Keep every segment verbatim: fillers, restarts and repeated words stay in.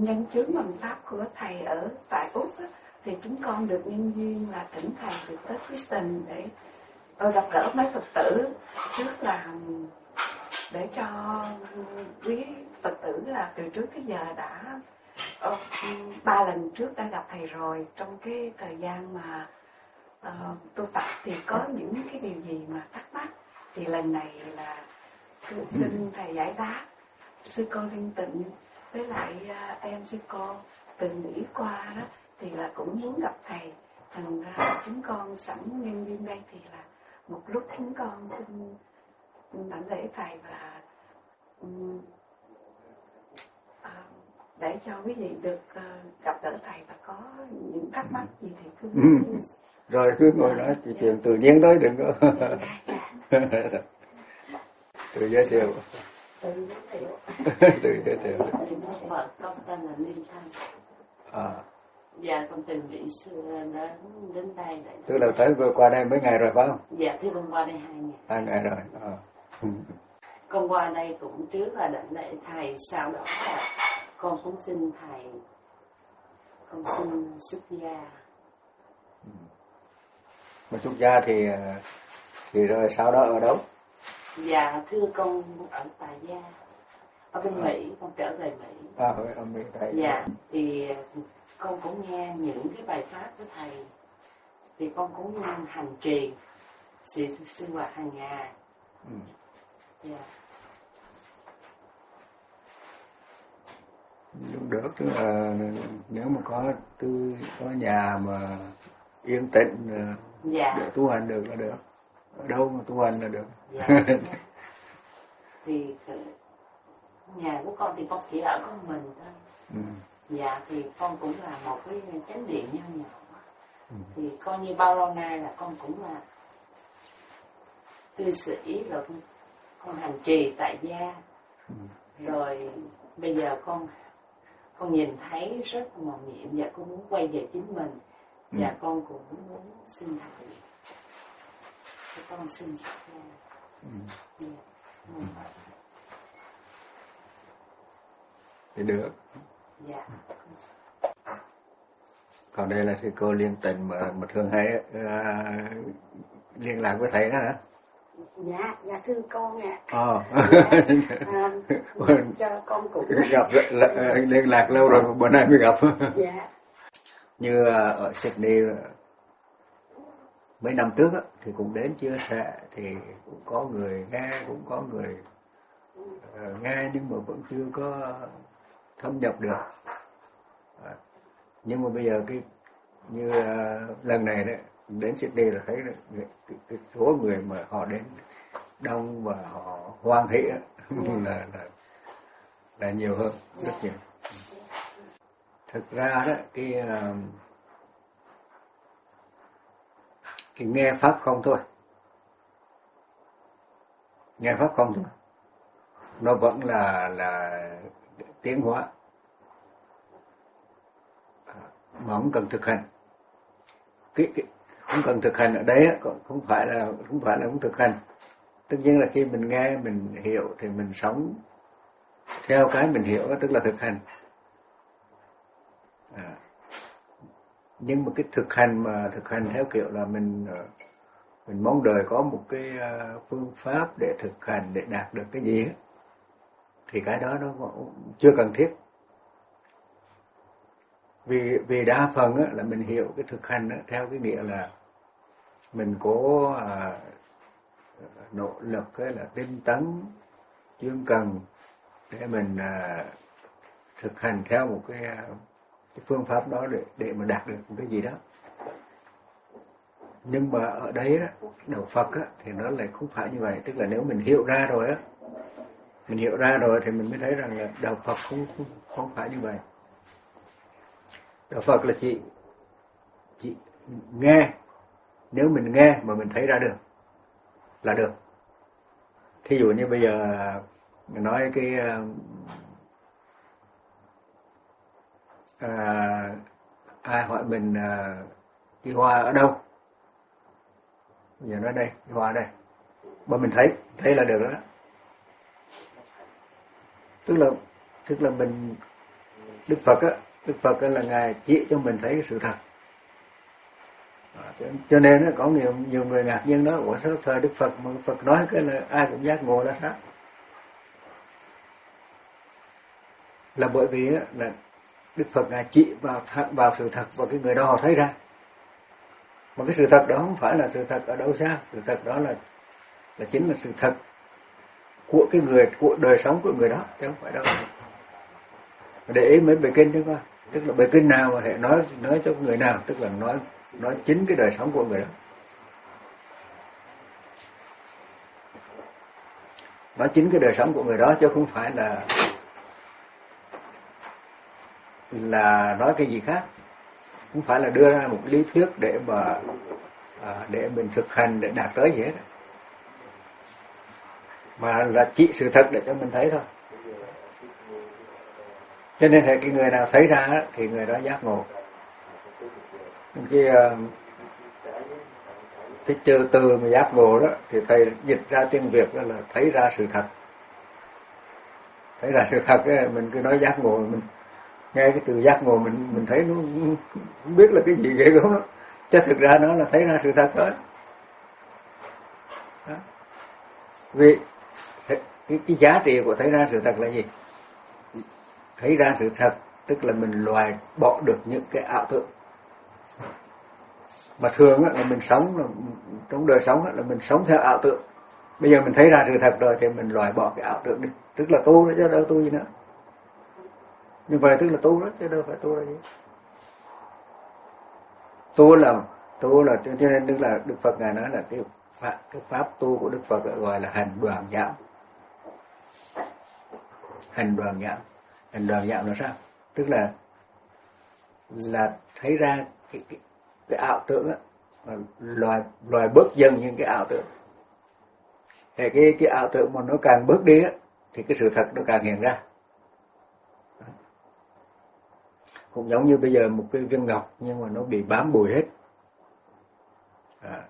nhân chứng bằng pháp của thầy ở tại Úc á, thì chúng con được nhân duyên là thỉnh thầy được tới Houston để uh, gặp gỡ mấy Phật tử, trước là để cho quý Phật tử là từ trước tới giờ đã uh, ba lần trước đã gặp thầy rồi. Trong cái thời gian mà uh, tu tập thì có những cái điều gì mà thắc mắc thì lần này là xin thầy giải đáp. Sư cô Linh Tịnh với lại uh, em sư cô từng nghĩ qua đó thì là cũng muốn gặp thầy, thành ra chúng con sẵn nhân viên đây thì là một lúc chúng con xin đảnh lễ thầy và um, uh, để cho quý vị được uh, gặp gỡ thầy và có những thắc mắc gì thì cứ ừ. Rồi cứ ngồi nói chuyện, dạ. Chuyện tự nhiên thôi, đừng có tự giới thiệu. Tự giới thiệu. Tự giới thiệu. Vợ con tên là Linh Thanh. À. Dạ, con từ Mỹ xưa đến đến đây. Để tức là tới vừa qua đây mấy ngày rồi phải không? Dạ, thưa con qua đây hai ngày. Hai ngày rồi. À. Con qua đây cũng trước là đảnh lễ thầy, sau đó là con cũng xin thầy, con xin xuất gia. Mà xuất gia thì thì rồi sau đó ở đâu? Dạ, thưa con ở tại gia, ở bên à. Mỹ, con trở về Mỹ. À, ở Mỹ tại. Dạ, thì con cũng nghe những cái bài pháp của thầy, thì con cũng hành trì sự sinh hoạt hàng ngày. Ừ. Dạ. Lúc được tức là nếu mà có tư có nhà mà yên tĩnh dạ. để tu hành được là được, ở đâu mà tu hành là được. Dạ. Thì nhà của con thì con chỉ ở con mình thôi. Ừ. Dạ, thì con cũng là một cái chánh điện nho nhỏ. Ừ. Thì coi như bao lâu nay là con cũng là cư sĩ rồi, con hành trì tại gia. Ừ. Rồi bây giờ con con nhìn thấy rất màu nhiệm và con muốn quay về chính mình. Ừ. Và con cũng muốn xin thầy cho con xin xuất gia. Ừ. Yeah. Ừ. Thì được. Dạ. Còn đây là sư cô Liên Tịnh mà, mà thường hay uh, liên lạc với thầy đó hả? Dạ, dạ thưa con ạ. Ờ. À, cho con cũng gặp là, liên lạc lâu rồi, bữa nay mới gặp. Dạ. Như uh, ở Sydney mấy năm trước á, thì cũng đến chia sẻ, thì cũng có người nghe, cũng có người uh, nghe nhưng mà vẫn chưa có thâm nhập được. À, nhưng mà bây giờ cái như uh, lần này đấy đến Sydney là thấy là cái, cái, cái số người mà họ đến đông và họ hoan hỷ là, là là nhiều hơn rất nhiều. Thực ra đó cái uh, cái nghe pháp không thôi, nghe pháp không thôi, nó vẫn là là tiến hóa, mà không cần thực hành. Cái, cái không cần thực hành ở đấy không phải là không phải là không thực hành. Tất nhiên là khi mình nghe mình hiểu thì mình sống theo cái mình hiểu, tức là thực hành. À, nhưng mà cái thực hành mà thực hành theo kiểu là mình mình mong đợi có một cái phương pháp để thực hành để đạt được cái gì ấy, thì cái đó nó chưa cần thiết. Vì vì đa phần á, là mình hiểu cái thực hành á, theo cái nghĩa là mình cố à, nỗ lực cái là tinh tấn chuyên cần để mình à, thực hành theo một cái, cái phương pháp đó để để mà đạt được một cái gì đó. Nhưng mà ở đấy đó, đạo Phật á, thì nó lại không phải như vậy. Tức là nếu mình hiểu ra rồi á, mình hiểu ra rồi thì mình mới thấy rằng là đạo Phật không không, không phải như vậy. Đạo Phật là chỉ chỉ nghe, nếu mình nghe mà mình thấy ra được là được. Thí dụ như bây giờ mình nói cái à, ai hỏi mình à, cái hoa ở đâu, bây giờ nói đây, cái hoa đây, mà mình thấy thấy là được đó. Tức là tức là mình Đức Phật á, Đức Phật á là Ngài chỉ cho mình thấy cái sự thật. Cho, cho nên á, có nhiều nhiều người ngạc nhiên nói, ủa sao thời Đức Phật mà Phật nói cái là ai cũng giác ngộ là sao? Là bởi vì á, là Đức Phật Ngài chỉ vào vào sự thật và cái người đó họ thấy ra. Mà cái sự thật đó không phải là sự thật ở đâu xa, sự thật đó là là chính là sự thật của cái người, của đời sống của người đó, chứ không phải đâu. Để ý mấy bài kinh chứ coi, tức là bài kinh nào mà thể nói nói cho người nào, tức là nói nói chính cái đời sống của người đó, nói chính cái đời sống của người đó, chứ không phải là là nói cái gì khác, không phải là đưa ra một lý thuyết để mà à, để mình thực hành để đạt tới gì hết, mà là chỉ sự thật để cho mình thấy thôi. Cho nên cái người nào thấy ra thì người đó giác ngộ. Cái cái chữ từ mà giác ngộ đó thì thầy dịch ra tiếng Việt đó là thấy ra sự thật. Thấy ra sự thật ấy, mình cứ nói giác ngộ, mình nghe cái từ giác ngộ mình mình thấy nó không biết là cái gì ghê gớm đó, chứ thực ra nó là thấy ra sự thật thôi. Đó. Vì cái, cái giá trị của thấy ra sự thật là gì? Thấy ra sự thật tức là mình loại bỏ được những cái ảo tưởng. Mà thường là mình sống là, trong đời sống là mình sống theo ảo tưởng. Bây giờ mình thấy ra sự thật rồi thì mình loại bỏ cái ảo tưởng đi, tức là tu đó chứ đâu tu gì nữa. Như vậy tức là tu đó chứ đâu phải tu là gì. Tu là tu là cho nên tức là Đức Phật Ngài nói là cái pháp, cái pháp tu của Đức Phật gọi là hành đoàn giảm. Hành đoàn giảm. Hành đoàn giảm là sao? Tức là là thấy ra cái cái, cái ảo tưởng á, loại loại bớt dần những cái ảo tưởng. Thì cái cái ảo tưởng mà nó càng bớt đi á thì cái sự thật nó càng hiện ra. Cũng giống như bây giờ một cái viên ngọc nhưng mà nó bị bám bụi hết. À.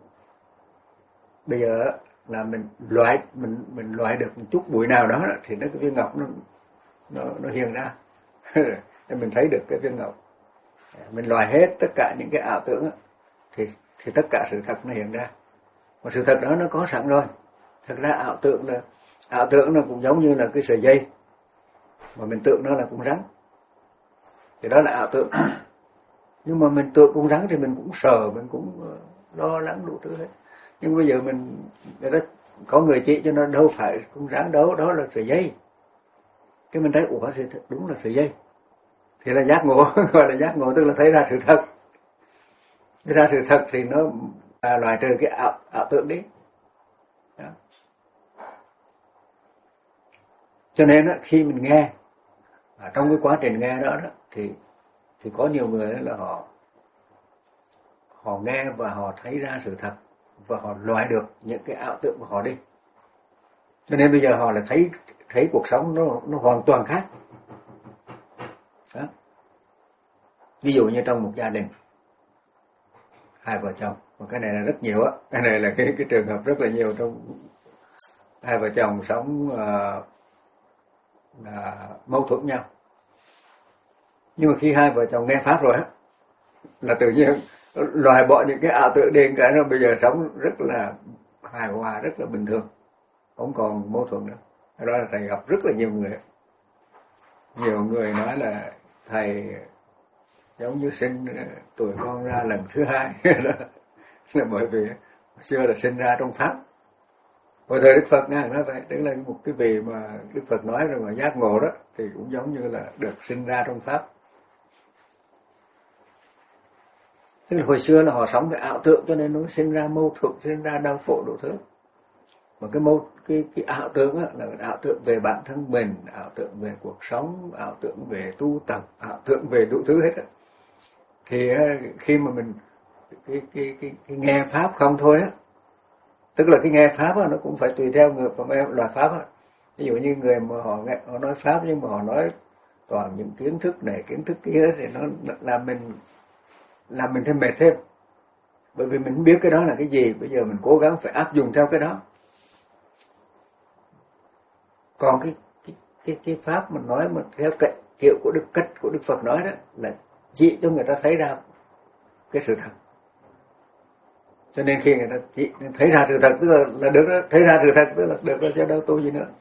Bây giờ là mình loại mình mình loại được một chút bụi nào đó thì nó cái viên ngọc nó nó nó hiện ra. Để mình thấy được cái viên ngọc. Mình loại hết tất cả những cái ảo tưởng thì thì tất cả sự thật nó hiện ra. Mà sự thật đó nó có sẵn rồi. Thật ra ảo tưởng là ảo tưởng nó cũng giống như là cái sợi dây mà mình tưởng nó là con rắn. Thì đó là ảo tưởng. Nhưng mà mình tưởng con rắn thì mình cũng sợ, mình cũng lo lắng đủ thứ hết. Nhưng bây giờ mình người ta có người chỉ cho nó đâu phải con rắn đâu, đó là sợi dây. Cái mình thấy ủa thì đúng là sợi dây. Thì là giác ngộ, gọi là giác ngộ tức là thấy ra sự thật. Thấy ra sự thật thì nó à, loại trừ cái ảo, ảo tưởng đi. Đó. Cho nên đó, khi mình nghe à, trong cái quá trình nghe đó, đó thì thì có nhiều người là họ họ nghe và họ thấy ra sự thật và họ loại được những cái ảo tưởng của họ đi. Cho nên bây giờ họ là thấy thấy cuộc sống nó nó hoàn toàn khác. Đó. Ví dụ như trong một gia đình hai vợ chồng, và cái này là rất nhiều á, cái này là cái cái trường hợp rất là nhiều trong hai vợ chồng sống uh, là mâu thuẫn nhau. Nhưng mà khi hai vợ chồng nghe pháp rồi á là tự nhiên loại bỏ những cái ảo tưởng đi, cái nó bây giờ sống rất là hài hòa, rất là bình thường, không còn mâu thuẫn nữa. Đó là thầy gặp rất là nhiều người. Nhiều người nói là thầy giống như sinh tuổi con ra lần thứ hai. Là bởi vì xưa là sinh ra trong pháp. Hồi thời Đức Phật Ngài nói vậy, tức là một cái vị mà Đức Phật nói rồi mà giác ngộ đó thì cũng giống như là được sinh ra trong pháp. Tức là hồi xưa là họ sống cái ảo tưởng cho nên nó sinh ra mâu thuẫn, sinh ra đau khổ đủ thứ. Mà cái mâu cái cái ảo tưởng á, là ảo tưởng về bản thân mình, ảo tưởng về cuộc sống, ảo tưởng về tu tập, ảo tưởng về đủ thứ hết á. Thì khi mà mình cái cái cái, cái nghe pháp không thôi á, tức là cái nghe pháp á, nó cũng phải tùy theo người và em loại pháp á. Ví dụ như người mà họ nghe họ nói pháp nhưng mà họ nói toàn những kiến thức này kiến thức kia thì nó làm mình làm mình thêm mệt thêm, bởi vì mình không biết cái đó là cái gì. Bây giờ mình cố gắng phải áp dụng theo cái đó. Còn cái cái cái, cái pháp mình nói mà theo cái kiểu của Đức cách của Đức Phật nói đó là chỉ cho người ta thấy ra cái sự thật. Cho nên khi người ta chỉ thấy ra sự thật tức là, là được đó, thấy ra sự thật tức là được đó, chứ đâu tu gì nữa.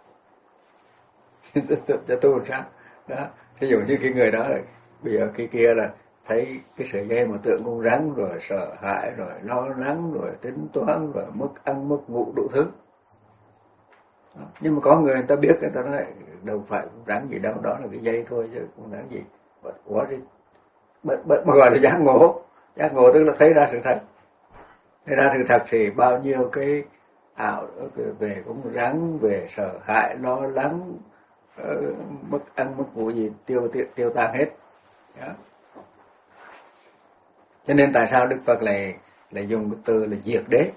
Cho tu làm sao đó. Ví dụ như cái người đó là bây giờ cái kia là thấy cái sợi dây mà tượng con rắn rồi sợ hãi rồi lo lắng rồi tính toán rồi mất ăn mất ngủ đủ thứ đó. Nhưng mà có người người ta biết, người ta nói đâu phải con rắn gì đâu, đó là cái dây thôi chứ con rắn gì. Ủa thì mà gọi là giác ngộ. Giác ngộ tức là thấy ra sự thật. Thấy ra sự thật thì bao nhiêu cái ảo về con rắn, về sợ hãi lo lắng, uh, mất ăn mất ngủ gì tiêu tiêu, tiêu tan hết đó. Cho nên tại sao Đức Phật lại lại dùng cái từ là diệt đế.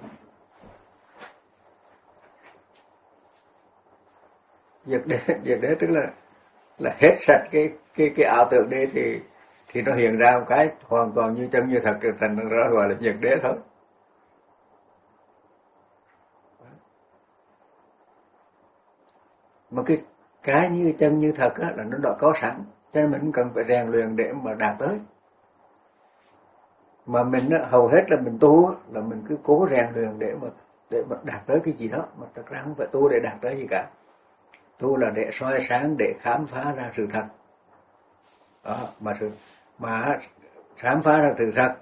Diệt đế, diệt đế tức là là hết sạch cái cái cái ảo tưởng đế thì thì nó hiện ra một cái hoàn toàn như chân như thật, thành ra gọi là diệt đế thôi. Mà cái cái như chân như thật á, là nó đã có sẵn, cho nên mình không cần phải rèn luyện để mà đạt tới. Mà mình á, hầu hết là mình tu á, là mình cứ cố rèn luyện để mà để mà đạt tới cái gì đó, mà thật ra không phải tu để đạt tới gì cả. Tu là để soi sáng, để khám phá ra sự thật. Đó, mà sự mà khám phá ra sự thật.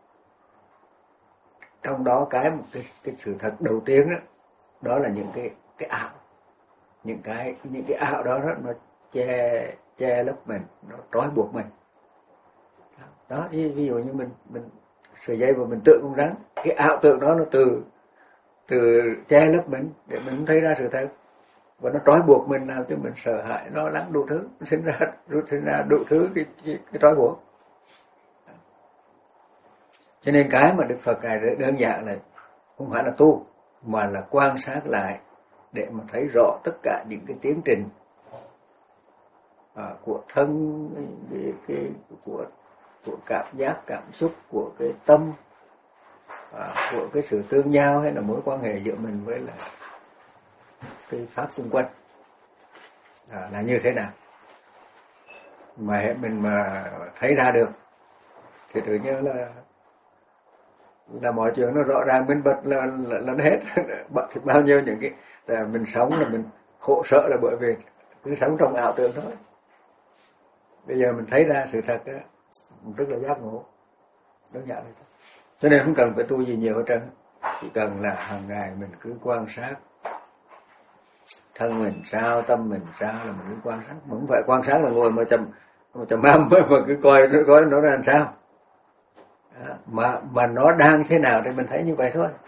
Trong đó cái một cái cái sự thật đầu tiên đó, đó là những cái cái ảo. Những cái những cái ảo đó, đó nó che che lấp mình, nó trói buộc mình. Đó, ví dụ như mình mình sợi dây và mình tượng con rắn, cái ảo tượng đó nó từ từ che lấp mình để mình không thấy ra sự thật, và nó trói buộc mình làm cho mình sợ hãi lo lắng đủ thứ, nó sinh ra rút sinh ra đủ thứ cái cái, cái trói buộc. Cho nên cái mà Đức Phật ngài đơn giản là không phải là tu, mà là quan sát lại để mà thấy rõ tất cả những cái tiến trình à, của thân, cái, cái, của của cảm giác, cảm xúc, của cái tâm, à, của cái sự tương giao hay là mối quan hệ giữa mình với là cái pháp xung quanh à, là như thế nào. Mà mình mà thấy ra được thì tự nhiên là là mọi chuyện nó rõ ràng minh bạch, là là, là hết. Thì bao nhiêu những cái là mình sống là mình khổ sợ là bởi vì cứ sống trong ảo tưởng thôi. Bây giờ mình thấy ra sự thật đó, rất là giác ngộ, đơn giản thôi. Cho nên không cần phải tu gì nhiều hết trơn, chỉ cần là hàng ngày mình cứ quan sát thân mình sao, tâm mình sao là mình cứ quan sát. Mà không phải quan sát là ngồi mà trầm mà trầm âm mà cứ coi nó coi nó ra làm sao. Đó, mà mà nó đang thế nào thì mình thấy như vậy thôi.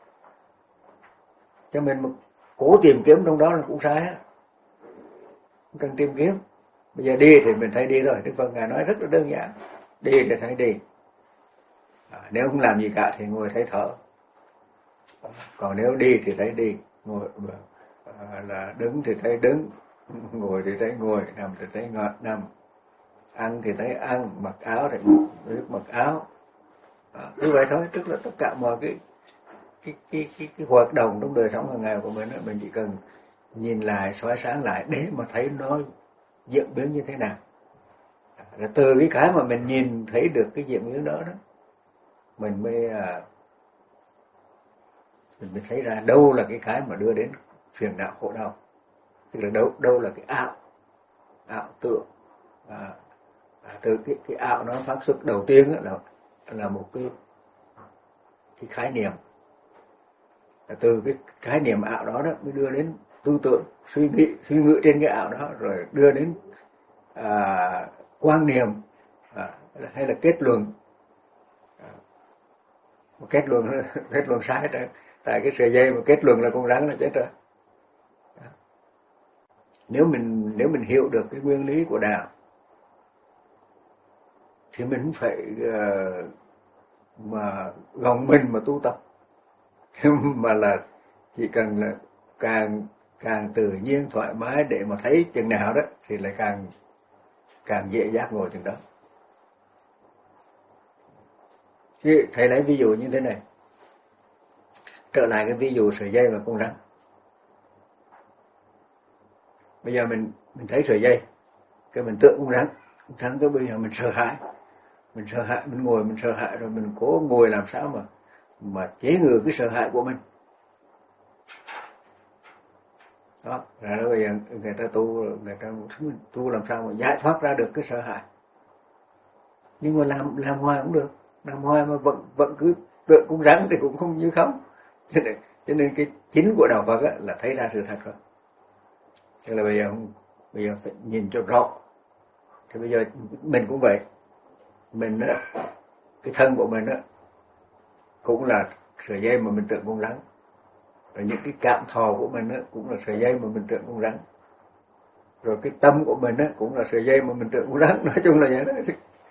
Cho mình mà cố tìm kiếm trong đó là cũng sai á. Không cần tìm kiếm. Bây giờ đi thì mình thấy đi rồi. Đức Phật ngài nói rất là đơn giản. Đi thì thấy đi. À, nếu không làm gì cả thì ngồi thấy thở. Còn nếu đi thì thấy đi, ngồi à, là đứng thì thấy đứng, ngồi thì thấy ngồi, nằm thì thấy ngồi, nằm, ăn thì thấy ăn, mặc áo thì biết mặc áo. À, như vậy thôi, tức là tất cả mọi cái cái cái cái, cái hoạt động trong đời sống hàng ngày của mình, mình chỉ cần nhìn lại, soi sáng lại để mà thấy nó diễn biến như thế nào. À, từ cái cái mà mình nhìn thấy được cái diễn biến đó đó, mình mới à, mình mới thấy ra đâu là cái cái mà đưa đến phiền não khổ đau, tức là đâu đâu là cái ảo ảo tưởng. À, từ cái cái ảo nó phát xuất đầu tiên là là một cái cái khái niệm, từ cái khái niệm ảo đó đó mới đưa đến tư tưởng, suy nghĩ suy nghĩ trên cái ảo đó, rồi đưa đến à, quan niệm à, hay là kết luận. À, kết luận kết luận sai tại, tại cái sợi dây mà kết luận là con rắn là chết rồi. À, nếu mình nếu mình hiểu được cái nguyên lý của đạo thì mình không phải uh, mà gồng mình mà tu tập, mà là chỉ cần là càng càng tự nhiên thoải mái để mà thấy chừng nào đó thì lại càng càng dễ giác ngộ chừng đó. Chứ thầy lấy ví dụ như thế này, trở lại cái ví dụ sợi dây và con rắn. Bây giờ mình mình thấy sợi dây cái mình tượng con rắn, thắng cái bây giờ mình sợ hãi, mình sợ hãi, mình ngồi mình sợ hãi rồi mình cố ngồi làm sao mà mà chế ngự cái sợ hãi của mình. Đó, rồi bây giờ người ta tu, người ta tu làm sao mà giải thoát ra được cái sợ hãi. Nhưng mà làm làm hoài cũng được, làm hoài mà vẫn vẫn cứ tượng cũng rắn thì cũng không như không. Cho nên, cho nên cái chính của đạo Phật là thấy ra sự thật rồi. Thế là bây giờ bây giờ phải nhìn cho rõ. Thì bây giờ mình cũng vậy, mình á, cái thân của mình á cũng là sợi dây mà mình tượng con rắn. Rồi những cái cảm thọ của mình á cũng là sợi dây mà mình tượng con rắn. Rồi cái tâm của mình á cũng là sợi dây mà mình tượng con rắn. Nói chung là vậy đó.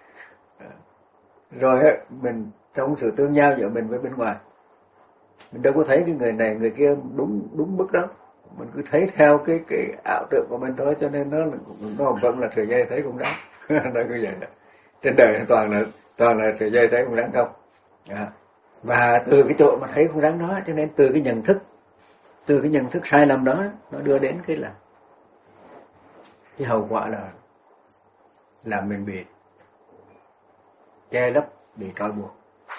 Rồi á, mình trong sự tương giao giữa mình với bên ngoài, mình đâu có thấy cái người này người kia đúng đúng mức đó, mình cứ thấy theo cái cái ảo tưởng của mình thôi, cho nên nó nó vẫn là sợi dây thấy con rắn. Nó cứ vậy đó. Trên đời toàn là toàn là sợi dây thấy con rắn không. À. Và từ cái chỗ mà thấy con rắn đó, cho nên từ cái nhận thức từ cái nhận thức sai lầm đó, nó đưa đến cái là cái hậu quả là làm mình bị che lấp, bị trói buộc.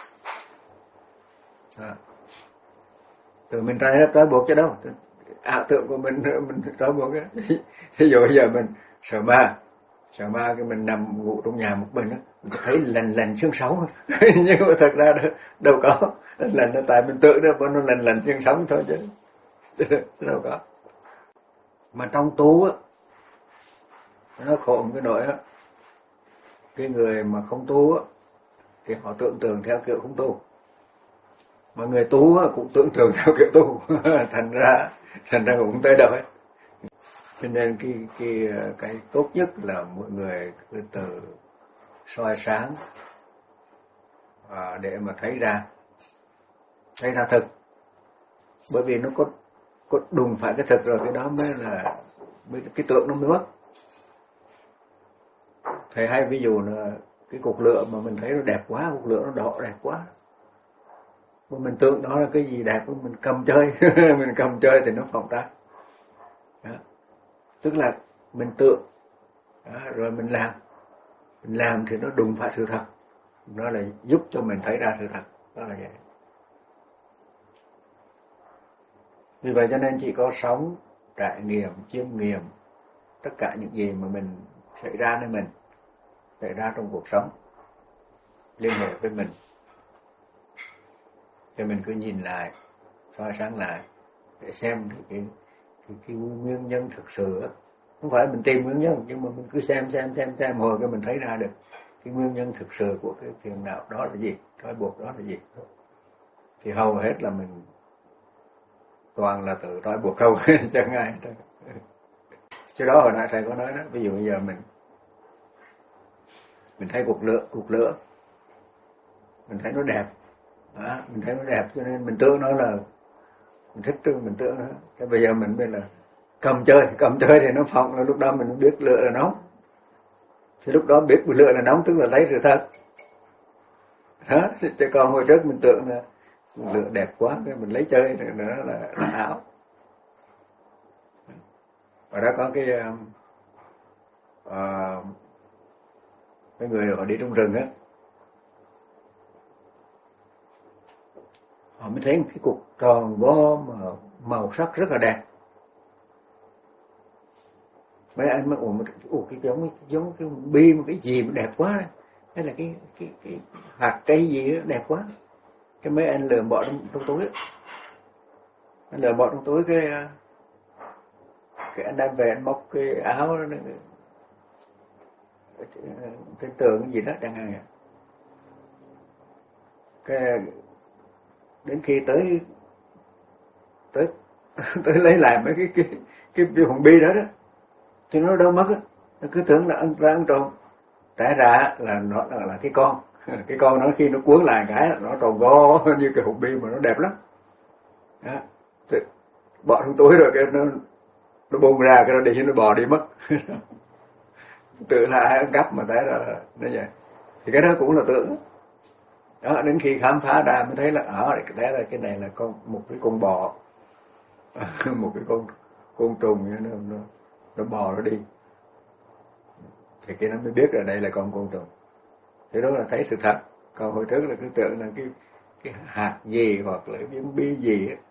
À. Từ mình trói lấp trói buộc chứ đâu, ảo tưởng của mình mình trói buộc á. Thí dụ bây giờ mình sợ ma, sợ ma cái mình nằm ngủ trong nhà một mình á, mình thấy lành lành xương sống. Nhưng mà thật ra đâu, đâu có lành, nó tại mình tưởng đó nó lành lành xương sống thôi chứ. Đâu có. Mà trong tu á, nó khổ một cái nỗi á, cái người mà không tu á thì họ tưởng tượng theo kiểu không tu, mà người tu á cũng tưởng tượng theo kiểu tu. thành ra thành ra cũng tới đâu hết. Cho nên cái cái cái tốt nhất là mọi người cứ từ soi sáng à, để mà thấy ra thấy ra thực. Bởi vì nó có có đùng phải cái thực rồi, cái đó mới là mới, cái tượng nó mới mất. Thầy hay ví dụ là cái cục lửa mà mình thấy nó đẹp quá, cục lửa nó đỏ đẹp quá, mà mình tưởng đó là cái gì đẹp, mình cầm chơi. Mình cầm chơi thì nó phỏng tan. Đó. Tức là mình tưởng đó, rồi mình làm mình làm thì nó đùng phải sự thật, nó là giúp cho mình thấy ra sự thật. Đó là vậy. Vì vậy cho nên chỉ có sống, trải nghiệm, chiêm nghiệm tất cả những gì mà mình xảy ra với mình, xảy ra trong cuộc sống, liên hệ với mình, thì mình cứ nhìn lại, soi sáng lại để xem cái, cái, cái, cái nguyên nhân thực sự. Không phải mình tìm nguyên nhân, nhưng mà mình cứ xem xem xem xem hồi cái mình thấy ra được cái nguyên nhân thực sự của cái phiền não đó là gì, trói buộc đó là gì. Thì hầu hết là mình toàn là tự trói buộc không. Chẳng ai hết. Chứ đó hồi nãy thầy có nói đó, ví dụ bây giờ mình mình thấy cục lửa cục lửa mình thấy nó đẹp đó, mình thấy nó đẹp cho nên mình tưởng nó là mình thích chứ, mình tưởng nó. Thế bây giờ mình bên là cầm chơi cầm chơi thì nó phóng, là lúc đó mình biết lửa là nóng. Thì lúc đó biết lửa là nóng tức là lấy sự thật đó. Chứ còn hồi trước mình tưởng là lửa đẹp quá cái mình lấy chơi thì nó là, là ảo. Và đó có cái uh, cái người họ đi trong rừng á, họ mới thấy một cái cục tròn vo mà màu sắc rất là đẹp. Mấy anh mới ủa, ủa cái giống cái giống cái bi mà cái gì mà đẹp quá, hay là cái cái cái hạt cây gì đó đẹp quá. Cái mấy anh lượm bỏ trong, trong túi, anh lượm bỏ trong túi cái cái anh đem về anh móc cái áo đó, cái tường cái gì đó chẳng hạn. Cái đến khi tới tới tới lấy lại mấy cái cái cái, cái hòn bi đó đó thì nó đâu mất á, nó cứ tưởng là ăn ra ăn trộm, té ra là nó là, là cái con cái con nó khi nó cuốn lại cái nó tròn vo như cái hộp bi mà nó đẹp lắm đó. Thì bỏ trong túi rồi cái nó nó bung ra cái nó đi nó bò đi mất. Tự là ai ăn cắp mà té ra là nó vậy. Thì cái đó cũng là tưởng đó, đến khi khám phá ra mới thấy là ở à, té ra cái này là con một cái con bò. Một cái con côn trùng nó, nó nó bò nó đi. thì cái nó mới biết ở đây là con côn trùng. Thế đó là thấy sự thật. Còn hồi trước là cứ tưởng là cái cái hạt gì hoặc là viên bi gì ấy.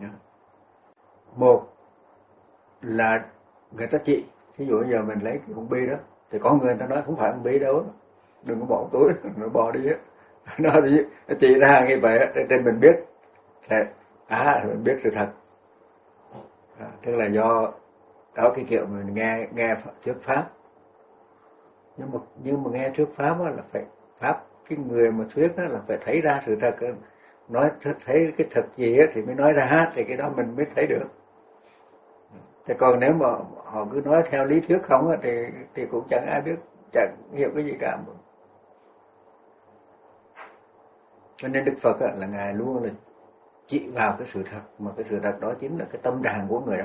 Một là người ta trị, ví dụ giờ mình lấy cái con bi đó thì có người ta nói không phải con bi đâu, đừng có bỏ túi, nó bỏ đi á, nó đi nó chỉ ra như vậy trên mình biết thì à mình biết sự thật. À, tức là do đó cái kiểu mình nghe nghe thuyết pháp, nhưng mà nhưng mà nghe thuyết pháp là phải pháp cái người mà thuyết đó là phải thấy ra sự thật, nói thấy cái thật gì thì mới nói ra, thì cái đó mình mới thấy được. Thì còn nếu mà họ cứ nói theo lý thuyết không thì thì cũng chẳng ai biết, chẳng hiểu cái gì cả. Cho nên Đức Phật là ngài luôn là chỉ vào cái sự thật, mà cái sự thật đó chính là cái tâm trạng của người đó.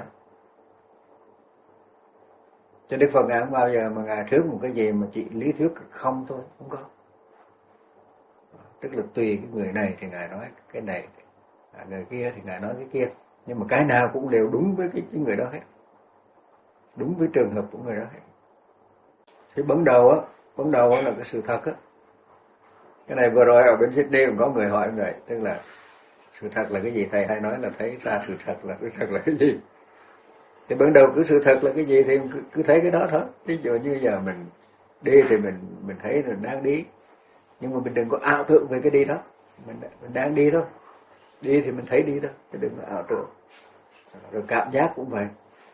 Cho Đức Phật ngài không bao giờ mà ngài thuyết một cái gì mà chỉ lý thuyết không thôi, không có. Tức là tùy cái người này thì ngài nói cái này, người kia thì ngài nói cái kia, nhưng mà cái nào cũng đều đúng với cái, cái người đó hết, đúng với trường hợp của người đó hết. Thì ban đầu á, ban đầu á là cái sự thật á. Cái này vừa rồi ở bên Sydney cũng có người hỏi người, tức là sự thật là cái gì, thầy hay nói là thấy ra sự thật là sự thật là cái gì. Thì ban đầu cứ sự thật là cái gì thì cứ, cứ thấy cái đó thôi. Ví dụ như giờ mình đi thì mình mình thấy là đang đi, nhưng mà mình đừng có ảo tưởng về cái đi đó, mình mình đang đi thôi, đi thì mình thấy đi thôi, chứ đừng có ảo tưởng. Rồi cảm giác cũng vậy,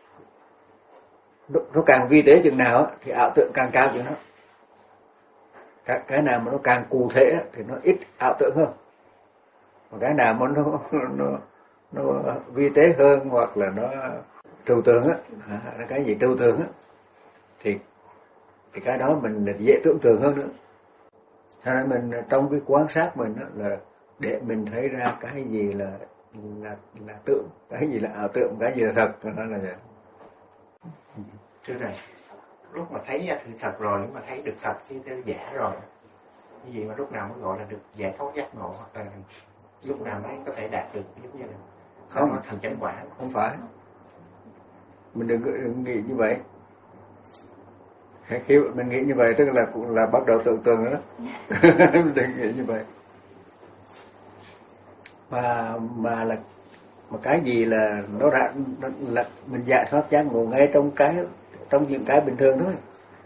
nó càng vi tế chừng nào thì ảo tưởng càng cao chừng đó. Cái, cái nào mà nó càng cụ thể thì nó ít ảo tưởng hơn, mà cái nào mà nó nó nó vi tế hơn hoặc là nó trừu tượng á, cái gì trừu tượng á, thì thì cái đó mình là dễ tưởng tượng hơn nữa. Cho nên mình trong cái quan sát mình đó là để mình thấy ra cái gì là là là tưởng, cái gì là ảo tưởng, cái gì là thật, nó là vậy. Thưa thầy, lúc mà thấy sự thật rồi, lúc mà thấy được thật chứ giả rồi, cái gì mà lúc nào mới gọi là được giải thoát giác ngộ, hoặc là lúc nào mới có thể đạt được giống như là không thành chánh quả? Không phải, mình đừng, đừng nghĩ như vậy. Khi mình nghĩ như vậy tức là cũng là bắt đầu tưởng tượng nữa. Mình đừng nghĩ như vậy. Mà mà là mà cái gì là nó ra nó, là mình giải thoát giác ngộ ngay trong cái trong những cái bình thường thôi.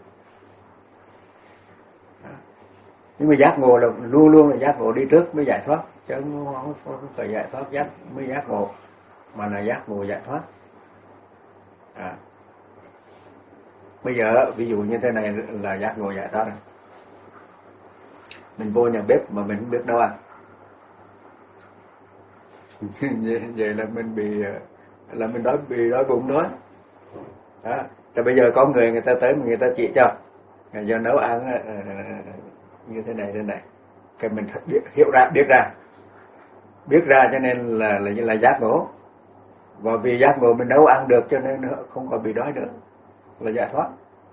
Nhưng mà giác ngộ là luôn luôn là giác ngộ đi trước mới giải thoát, chứ không, không, không phải giải thoát giác mới giác ngộ, mà là giác ngộ giải thoát. À. Bây giờ ví dụ như thế này là giác ngộ giải thoát. Mình vô nhà bếp mà mình không biết nấu ăn, vậy là mình bị là mình đói bị đói bụng đói. Đó. Thì bây giờ có người người ta tới người ta chỉ cho, do nấu ăn như thế này thế này, cái mình biết, hiểu ra biết ra biết ra cho nên là là là giác ngộ. Và vì giác ngộ mình nấu ăn được cho nên không còn bị đói nữa, là giải thoát.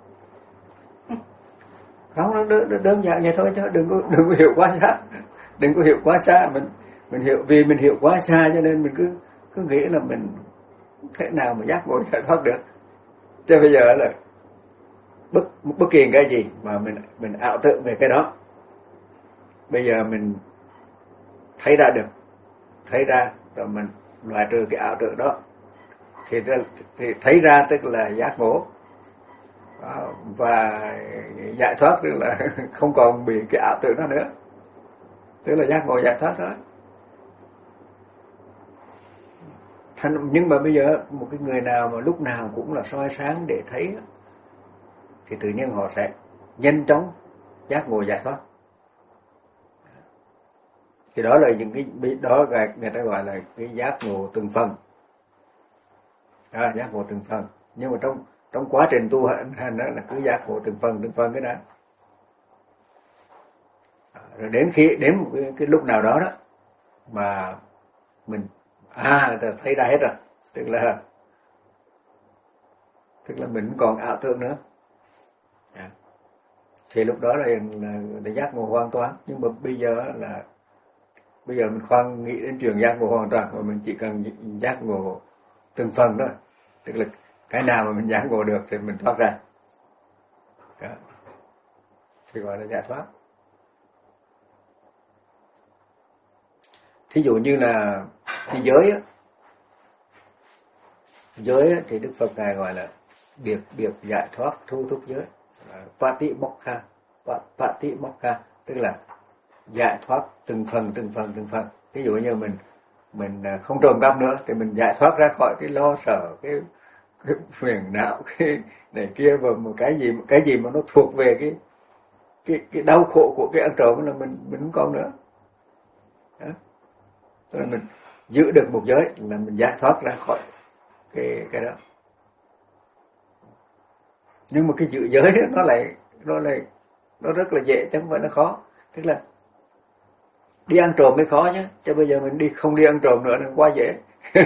Không, đơn, đơn giản vậy thôi chứ đừng có đừng có hiểu quá xa, đừng có hiểu quá xa. Mình mình hiểu vì mình hiểu quá xa cho nên mình cứ cứ nghĩ là mình thế nào mà giác ngộ giải thoát được. Chứ bây giờ là bất bất kỳ cái gì mà mình mình ảo tưởng về cái đó, bây giờ mình thấy ra được, thấy ra rồi mình loại trừ cái ảo tưởng đó, thì thì thấy ra tức là giác ngộ. Và giải thoát tức là không còn bị cái ảo tưởng đó nữa, tức là giác ngộ giải thoát thôi. Nhưng mà bây giờ một cái người nào mà lúc nào cũng là soi sáng để thấy thì tự nhiên họ sẽ nhanh chóng giác ngộ giải thoát. Thì đó là những cái đó người ta gọi là cái giác ngộ từng phần. À, giác ngộ từng phần. Nhưng mà trong trong quá trình tu hành đó là cứ giác ngộ từng phần từng phần cái đó. Rồi đến khi đến một cái, cái lúc nào đó đó mà mình à thấy ra hết rồi, tức là tức là mình không còn ảo tưởng nữa. À, thì lúc đó là, là là giác ngộ hoàn toàn. Nhưng mà bây giờ là bây giờ mình khoan nghĩ đến chuyện giác ngộ hoàn toàn, mà mình chỉ cần giác ngộ từng phần thôi, tức là cái nào mà mình giác ngộ được thì mình thoát ra. Đó. thì gọi là giải thoát. Thí dụ như là cái giới á, giới á, thì Đức Phật ngài gọi là biệt biệt giải thoát thu thúc giới, Patimokha, Patimokha tức là giải thoát từng phần từng phần từng phần. Ví dụ như mình mình không trộm cắp nữa thì mình giải thoát ra khỏi cái lo sợ, cái cái phiền não, cái này kia, và một cái gì một cái gì mà nó thuộc về cái cái cái đau khổ của cái ăn trộm là mình mình không còn nữa. Đó. Tức là mình giữ được một giới là mình giải thoát ra khỏi cái cái đó. Nhưng mà cái giữ giới nó lại nó lại nó rất là dễ chứ không phải nó khó. Tức là đi ăn trộm mới khó nhé, chứ bây giờ mình đi không đi ăn trộm nữa nó quá dễ.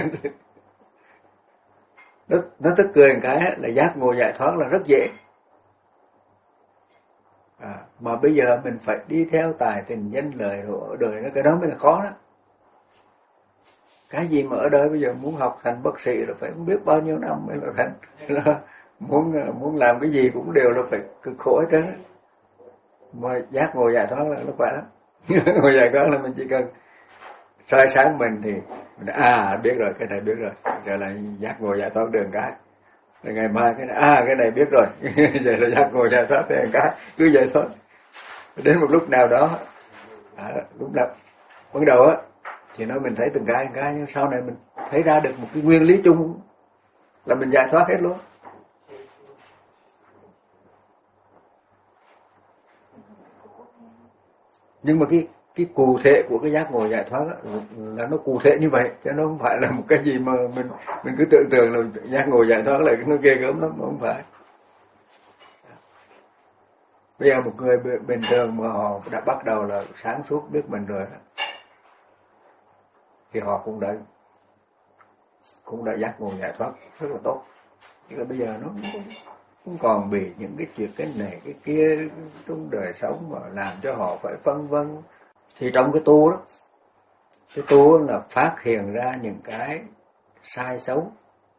nó nó tức cười một cái là giác ngộ giải thoát là rất dễ. À, mà bây giờ mình phải đi theo tài tình danh lợi rồi ở đời nó, cái đó mới là khó đó. Cái gì mà ở đời bây giờ muốn học thành bác sĩ là phải không biết bao nhiêu năm mới là thành. muốn muốn làm cái gì cũng đều là phải cực khổ hết trơn. Mà giác ngộ giải thoát là nó khỏe lắm. Ngồi giải thoát là mình chỉ cần soi sáng mình thì mình đã, à biết rồi, cái này biết rồi, trở lại giác ngộ giải thoát đường cái. Rồi ngày mai cái này, à cái này biết rồi, vậy là giác ngộ giải thoát đường cái, cứ vậy thôi. Đến một lúc nào đó, à, lúc nào ban đầu á thì nó mình thấy từng cái từng cái, nhưng sau này mình thấy ra được một cái nguyên lý chung là mình giải thoát hết luôn. Nhưng mà cái cái cụ thể của cái giác ngộ giải thoát á, là nó cụ thể như vậy, chứ nó không phải là một cái gì mà mình mình cứ tưởng tượng là giác ngộ giải thoát là nó ghê gớm lắm, không phải. Bây giờ một người bình thường mà họ đã bắt đầu là sáng suốt biết mình rồi đó, thì họ cũng đã cũng đã giác ngộ giải thoát rất là tốt. Chứ là bây giờ nó không, không còn bị những cái chuyện cái này cái kia trong đời sống mà làm cho họ phải phân vân. Thì trong cái tu đó, cái tu là phát hiện ra những cái sai xấu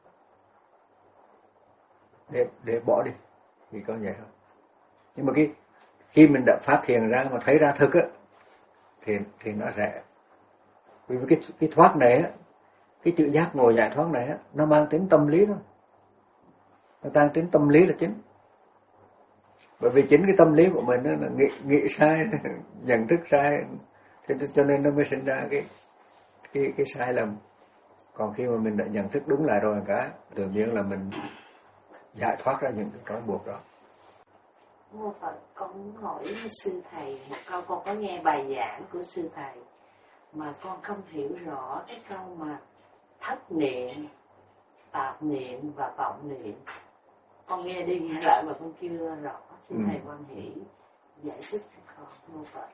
để để bỏ đi, thì có vậy thôi. Nhưng mà cái khi mình đã phát hiện ra mà thấy ra thực á, thì thì nó sẽ, vì cái cái thoát này á, cái chữ giác ngộ giải thoát này á, nó mang tính tâm lý thôi, nó mang tính tâm lý là chính. Bởi vì chính cái tâm lý của mình đó là nghĩ nghĩ sai, nhận thức sai, thế cho nên nó mới sinh ra cái cái cái sai lầm. Còn khi mà mình đã nhận thức đúng lại rồi cả, tự nhiên là mình giải thoát ra những cái trói buộc đó. Mô Phật, con muốn hỏi sư thầy một câu. Con có nghe bài giảng của sư thầy mà con không hiểu rõ cái câu mà thất niệm, tạp niệm và vọng niệm. Con nghe đi nghe lại mà con chưa rõ. Xin ừ. thầy quan hỷ giải thích cho con. Mô Phật.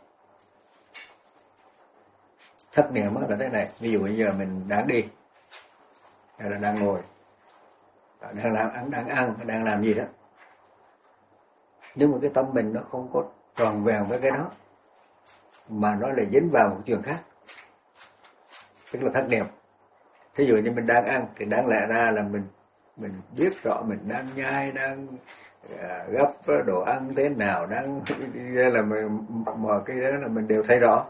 Thất niệm là thế này. Ví dụ bây giờ mình đang đi, hay là đang ngồi, đang làm, đang ăn, đang làm gì đó, nhưng mà cái tâm mình nó không có tròn vẹn với cái đó, mà nó lại dính vào một chuyện khác, tức là thất niệm. Thí dụ như mình đang ăn thì đáng lẽ ra là mình mình biết rõ mình đang nhai, đang à, gấp đồ ăn thế nào, đang là mình, mà cái đó là mình đều thấy rõ.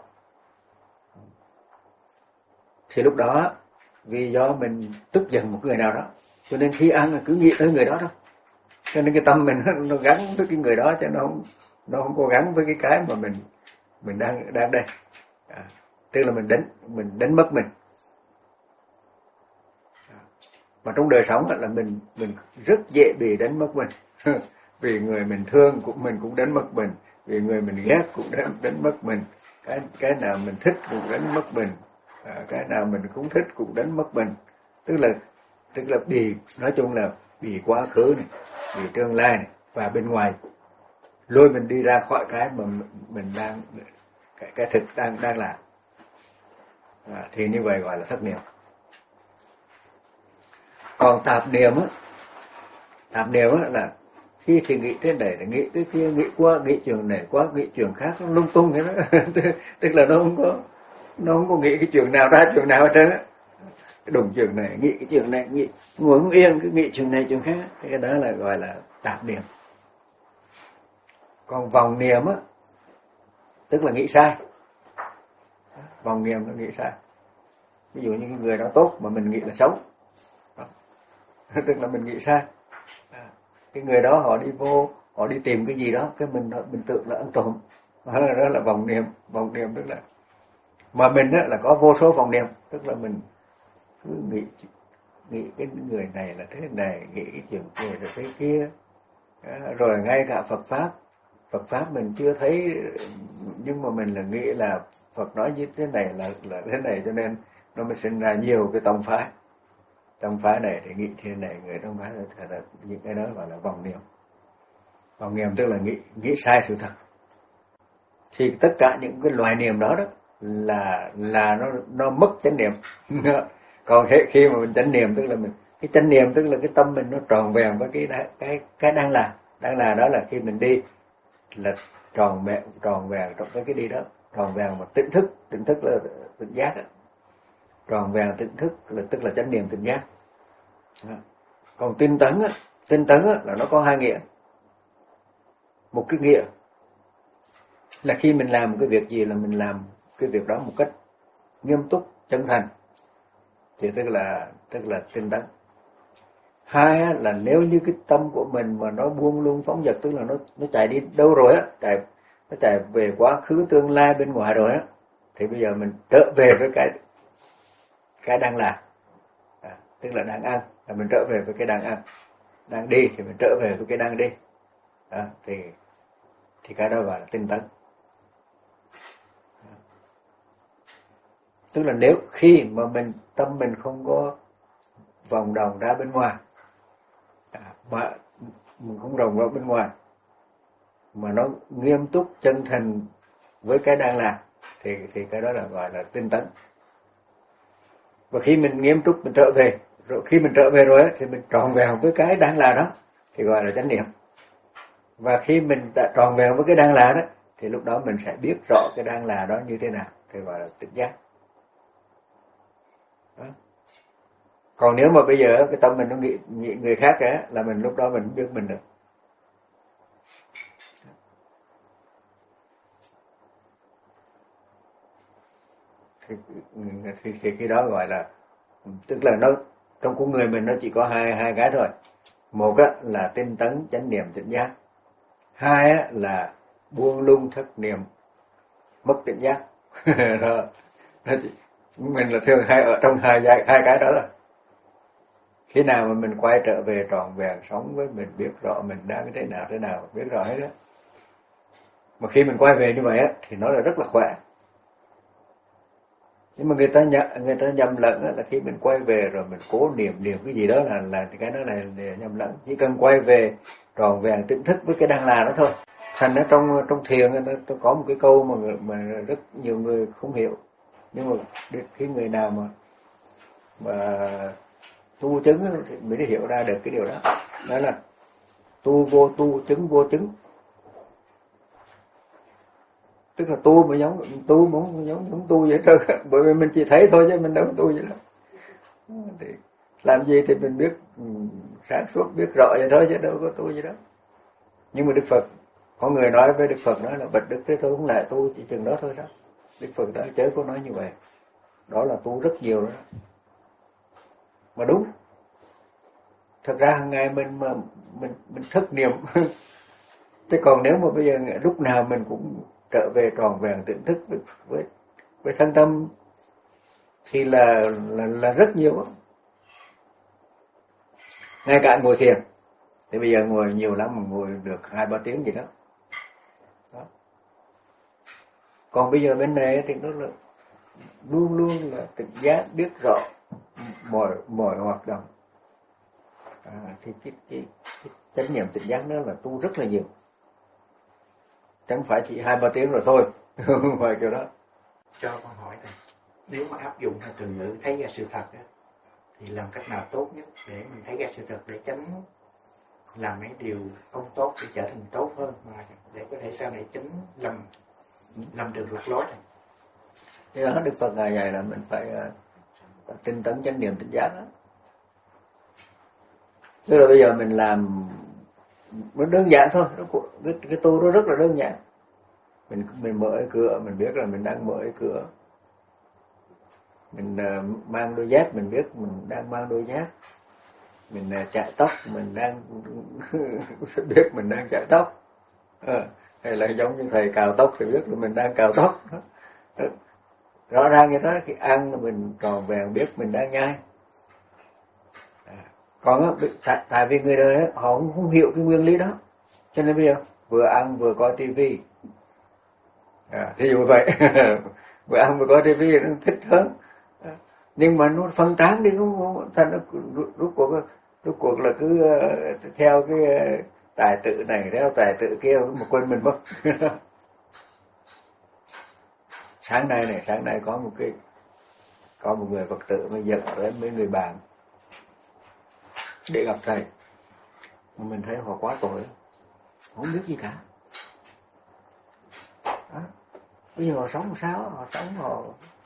Thì lúc đó vì do mình tức giận một người nào đó, cho nên khi ăn là cứ nghĩ tới người đó thôi. Cho nên cái tâm mình nó gắn với cái người đó, chứ nó không nó không có gắn với cái cái mà mình mình đang đang đây. À, tức là mình đánh mình đánh mất mình. À, mà trong đời sống là mình mình rất dễ bị đánh mất mình. Vì người mình thương cũng mình cũng đánh mất mình, vì người mình ghét cũng đánh đánh mất mình. Cái cái nào mình thích cũng đánh mất mình. À, cái nào mình cũng thích cũng đánh mất mình. Tức là tức là bị, nói chung là bị quá khứ này, bị tương lai này, và bên ngoài lôi mình đi ra khỏi cái mà mình đang cái, cái thực đang đang làm. À, thì như vậy gọi là thất niệm. Còn tạp niệm á, tạp niệm á là khi thì nghĩ thế này, nghĩ cái kia, nghĩ qua nghĩ chuyện này qua nghĩ chuyện khác, nó lung tung thế đó. Tức là nó không có nó không có nghĩ cái chuyện nào ra chuyện nào hết trơn á. Cái đồng chuyện này nghĩ cái chuyện này, nghĩ ngồi không yên cứ nghĩ chuyện này chuyện khác, cái đó là gọi là tạp niệm. Còn vòng niệm á, tức là nghĩ sai. Vòng niệm nó nghĩ sai. Ví dụ như người đó tốt mà mình nghĩ là xấu, tức là mình nghĩ sai. Cái người đó họ đi vô, họ đi tìm cái gì đó, cái mình mình tưởng là ăn trộm, đó là vòng niệm. Vòng niệm tức là mà mình á, là có vô số vòng niệm, tức là mình cứ nghĩ nghĩ cái người này là thế này, nghĩ cái chuyện kia là thế kia. Rồi ngay cả Phật pháp, Phật pháp mình chưa thấy, nhưng mà mình là nghĩ là Phật nói như thế này là là thế này, cho nên nó mới sinh ra nhiều cái tông phái. Tông phái này thì nghĩ thế này, người tông phái này là những cái đó gọi là vòng niệm. Vòng niệm tức là nghĩ nghĩ sai sự thật. Thì tất cả những cái loài niệm đó đó là là nó nó mất chánh niệm. Còn khi mà mình chánh niệm tức là mình cái chánh niệm tức là cái tâm mình nó tròn vẹn với cái cái cái đang làm. Đang là đó là khi mình đi là tròn vẹn tròn vẹn trong cái cái đi đó, tròn vẹn mà tỉnh thức, tỉnh thức là tỉnh giác đó. Tròn vẹn tỉnh thức là tức là chánh niệm tỉnh giác. Còn tinh tấn á, tinh tấn á là nó có hai nghĩa. Một cái nghĩa là khi mình làm một cái việc gì là mình làm cái việc đó một cách nghiêm túc, chân thành, thì tức là tức là tinh tấn. Hai là nếu như cái tâm của mình mà nó buông lung phóng dật, tức là nó nó chạy đi đâu rồi á, chạy nó chạy về quá khứ tương lai bên ngoài rồi á, thì bây giờ mình trở về với cái cái đang làm, à, tức là đang ăn, là mình trở về với cái đang ăn, đang đi thì mình trở về với cái đang đi, à, thì thì cái đó gọi là tinh tấn. Tức là nếu khi mà mình tâm mình không có vòng đồng ra bên ngoài, à, mà mình không rồng ra bên ngoài, mà nó nghiêm túc chân thành với cái đang làm, thì thì cái đó là gọi là tinh tấn. Và khi mình nghiêm túc mình trở về, rồi khi mình trở về rồi ấy, thì mình tròn vẹn với cái đang làm đó thì gọi là chánh niệm. Và khi mình đã tròn vẹn với cái đang làm đó thì lúc đó mình sẽ biết rõ cái đang làm đó như thế nào, thì gọi là tỉnh giác. Đó. Còn nếu mà bây giờ cái tâm mình nó nghĩ, nghĩ người khác á, là mình lúc đó mình không biết mình được. Thì, thì, thì cái đó gọi là, tức là nó trong con người mình nó chỉ có hai hai cái thôi. Một á, là tinh tấn chánh niệm tỉnh giác. Hai á, là buông lung thất niệm mất tỉnh giác. Rồi mình là thường hay ở trong hai hai cái đó rồi. Khi nào mà mình quay trở về trọn vẹn sống với mình, biết rõ mình đang thế nào thế nào, biết rõ hết đó. Mà khi mình quay về như vậy á thì nó là rất là khỏe. Nhưng mà người ta nhận, người ta nhầm lẫn á, là khi mình quay về rồi mình cố niệm niệm cái gì đó là là cái đó là nhầm lẫn. Chỉ cần quay về trọn vẹn tỉnh thức với cái đang là đó thôi. Thành ở trong trong thiền nó có một cái câu mà mà rất nhiều người không hiểu. Nhưng mà khi người nào mà mà tu chứng thì mới hiểu ra được cái điều đó. Đó là tu vô tu, chứng vô chứng. Tức là tu mà giống tu mà không giống giống tu vậy thôi. Bởi vì mình chỉ thấy thôi chứ mình đâu tu vậy đâu. Thì làm gì thì mình biết sáng suốt, biết rõ vậy thôi chứ đâu có tu gì đó. Nhưng mà Đức Phật, có người nói với Đức Phật nói là bạch Đức Thế Tôn không lại tu chỉ chừng đó thôi sao? Đức Phật đã chớ có nói như vậy. Đó là tu rất nhiều đó. Mà đúng. Thật ra hàng ngày mình mà mình mình thức niệm. Thế còn nếu mà bây giờ lúc nào mình cũng trở về tròn vẹn tỉnh thức với với, với thân tâm thì là là là rất nhiều đó. Ngay cả ngồi thiền thì bây giờ ngồi nhiều lắm, mà ngồi được hai ba tiếng gì đó. Đó. Còn bây giờ bên này thì nó là luôn luôn là tỉnh giác, biết rõ mọi mọi hoạt động. À, thì cái, cái, cái chánh niệm tỉnh giác đó là tu rất là nhiều, chẳng phải chỉ hai ba tiếng rồi thôi. Không phải kiểu đó. Cho con hỏi này, nếu mà áp dụng theo từ ngữ thấy ra sự thật đó, thì làm cách nào tốt nhất để mình thấy ra sự thật, để tránh làm mấy điều không tốt để trở thành tốt hơn, mà để có thể sau này tránh lầm lầm đường lạc lối này? Thì đó Đức Phật ngài dạy là mình phải uh, tinh tấn chánh niệm tỉnh giác đó. Tức là bây giờ mình làm nó đơn giản thôi, nó, cái, cái tu nó rất là đơn giản. Mình mình mở cái cửa, mình biết là mình đang mở cái cửa. Mình uh, mang đôi dép, mình biết mình đang mang đôi dép. Mình uh, chải tóc, mình đang biết mình đang chải tóc. À, hay là giống như thầy cào tóc thì biết là mình đang cào tóc. Rõ ràng như thế, khi ăn là mình tròn vẹn biết mình đang nhai. À, còn á, tại, tại vì người đời á, họ không, không hiểu cái nguyên lý đó, cho nên bây giờ vừa ăn vừa coi tivi. À, thí dụ vậy, vừa ăn vừa coi tivi nó thích hơn. À, nhưng mà nó phân tán đi, không, không thành nó rút cuộc rút cuộc là cứ uh, theo cái uh, tài tự này theo tài tự kia mà quên mình mất. Sáng nay này, sáng nay có một cái có một người Phật tử mới dẫn tới mấy người bạn để gặp thầy. Mình thấy họ quá tội, không biết gì cả. Đó. Bây giờ họ sống sao, họ sống họ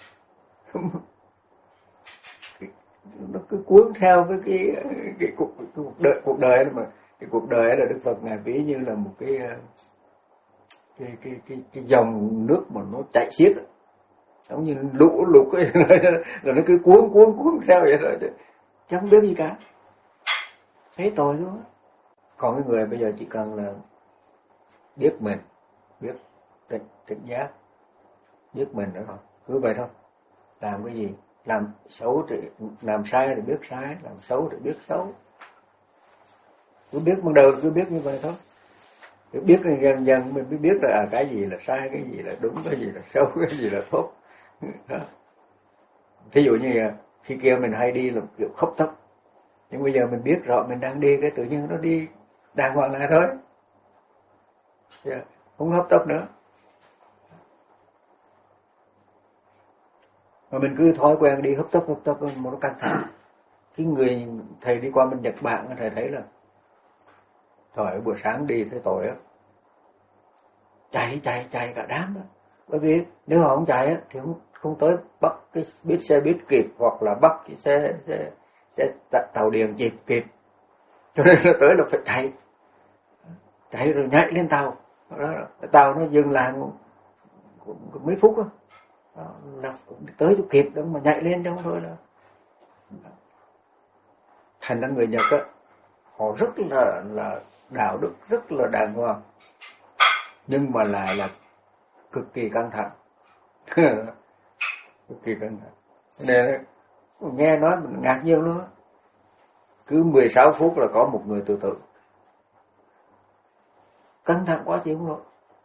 nó cứ cuốn theo với cái cái, cái, cuộc, cái cuộc đời cuộc đời mà cái cuộc đời là Đức Phật ngài ví như là một cái cái cái cái, cái dòng nước mà nó chảy xiết, giống như lũ lụt ấy, là nó cứ cuốn cuốn cuốn theo vậy rồi chứ chẳng biết gì cả, thấy tội luôn. Còn cái người bây giờ chỉ cần là biết mình, biết tỉnh tỉnh giác, biết mình nữa thôi, cứ vậy thôi. Làm cái gì, làm xấu thì làm sai thì biết sai, làm xấu thì biết xấu, cứ biết ban đầu cứ biết như vậy thôi. Cứ biết là dần dần mình mới biết là à, cái gì là sai, cái gì là đúng, cái gì là xấu, cái gì là tốt. Thí dụ như là khi kia mình hay đi là kiểu khóc tóc, nhưng bây giờ mình biết rõ mình đang đi, cái tự nhiên nó đi đàng hoàng lại thôi, yeah. Không hấp tấp nữa. Mà mình cứ thói quen đi hấp tấp hấp tấp mà nó căng thẳng. Cái người thầy đi qua bên Nhật Bản, thầy thấy là thời buổi sáng đi thấy tội á, chạy chạy chạy cả đám đó. Bởi vì nếu họ không chạy á thì không không tới bắt cái biết xe buýt kịp, hoặc là bắt cái xe xe xe tàu điện kịp kịp, cho nên là tới là phải chạy chạy rồi nhảy lên tàu đó, tàu nó dừng lại mấy phút á, là tới chỗ kịp đó mà nhảy lên, trong thôi là thành ra người Nhật á, họ rất là là đạo đức, rất là đàng hoàng, nhưng mà lại là cực kỳ căng thẳng. Cực kỳ căng thẳng. Nên nghe nói mình ngạc nhiên luôn. Cứ mười sáu phút là có một người tự tử. Căng thẳng quá chịu không nổi.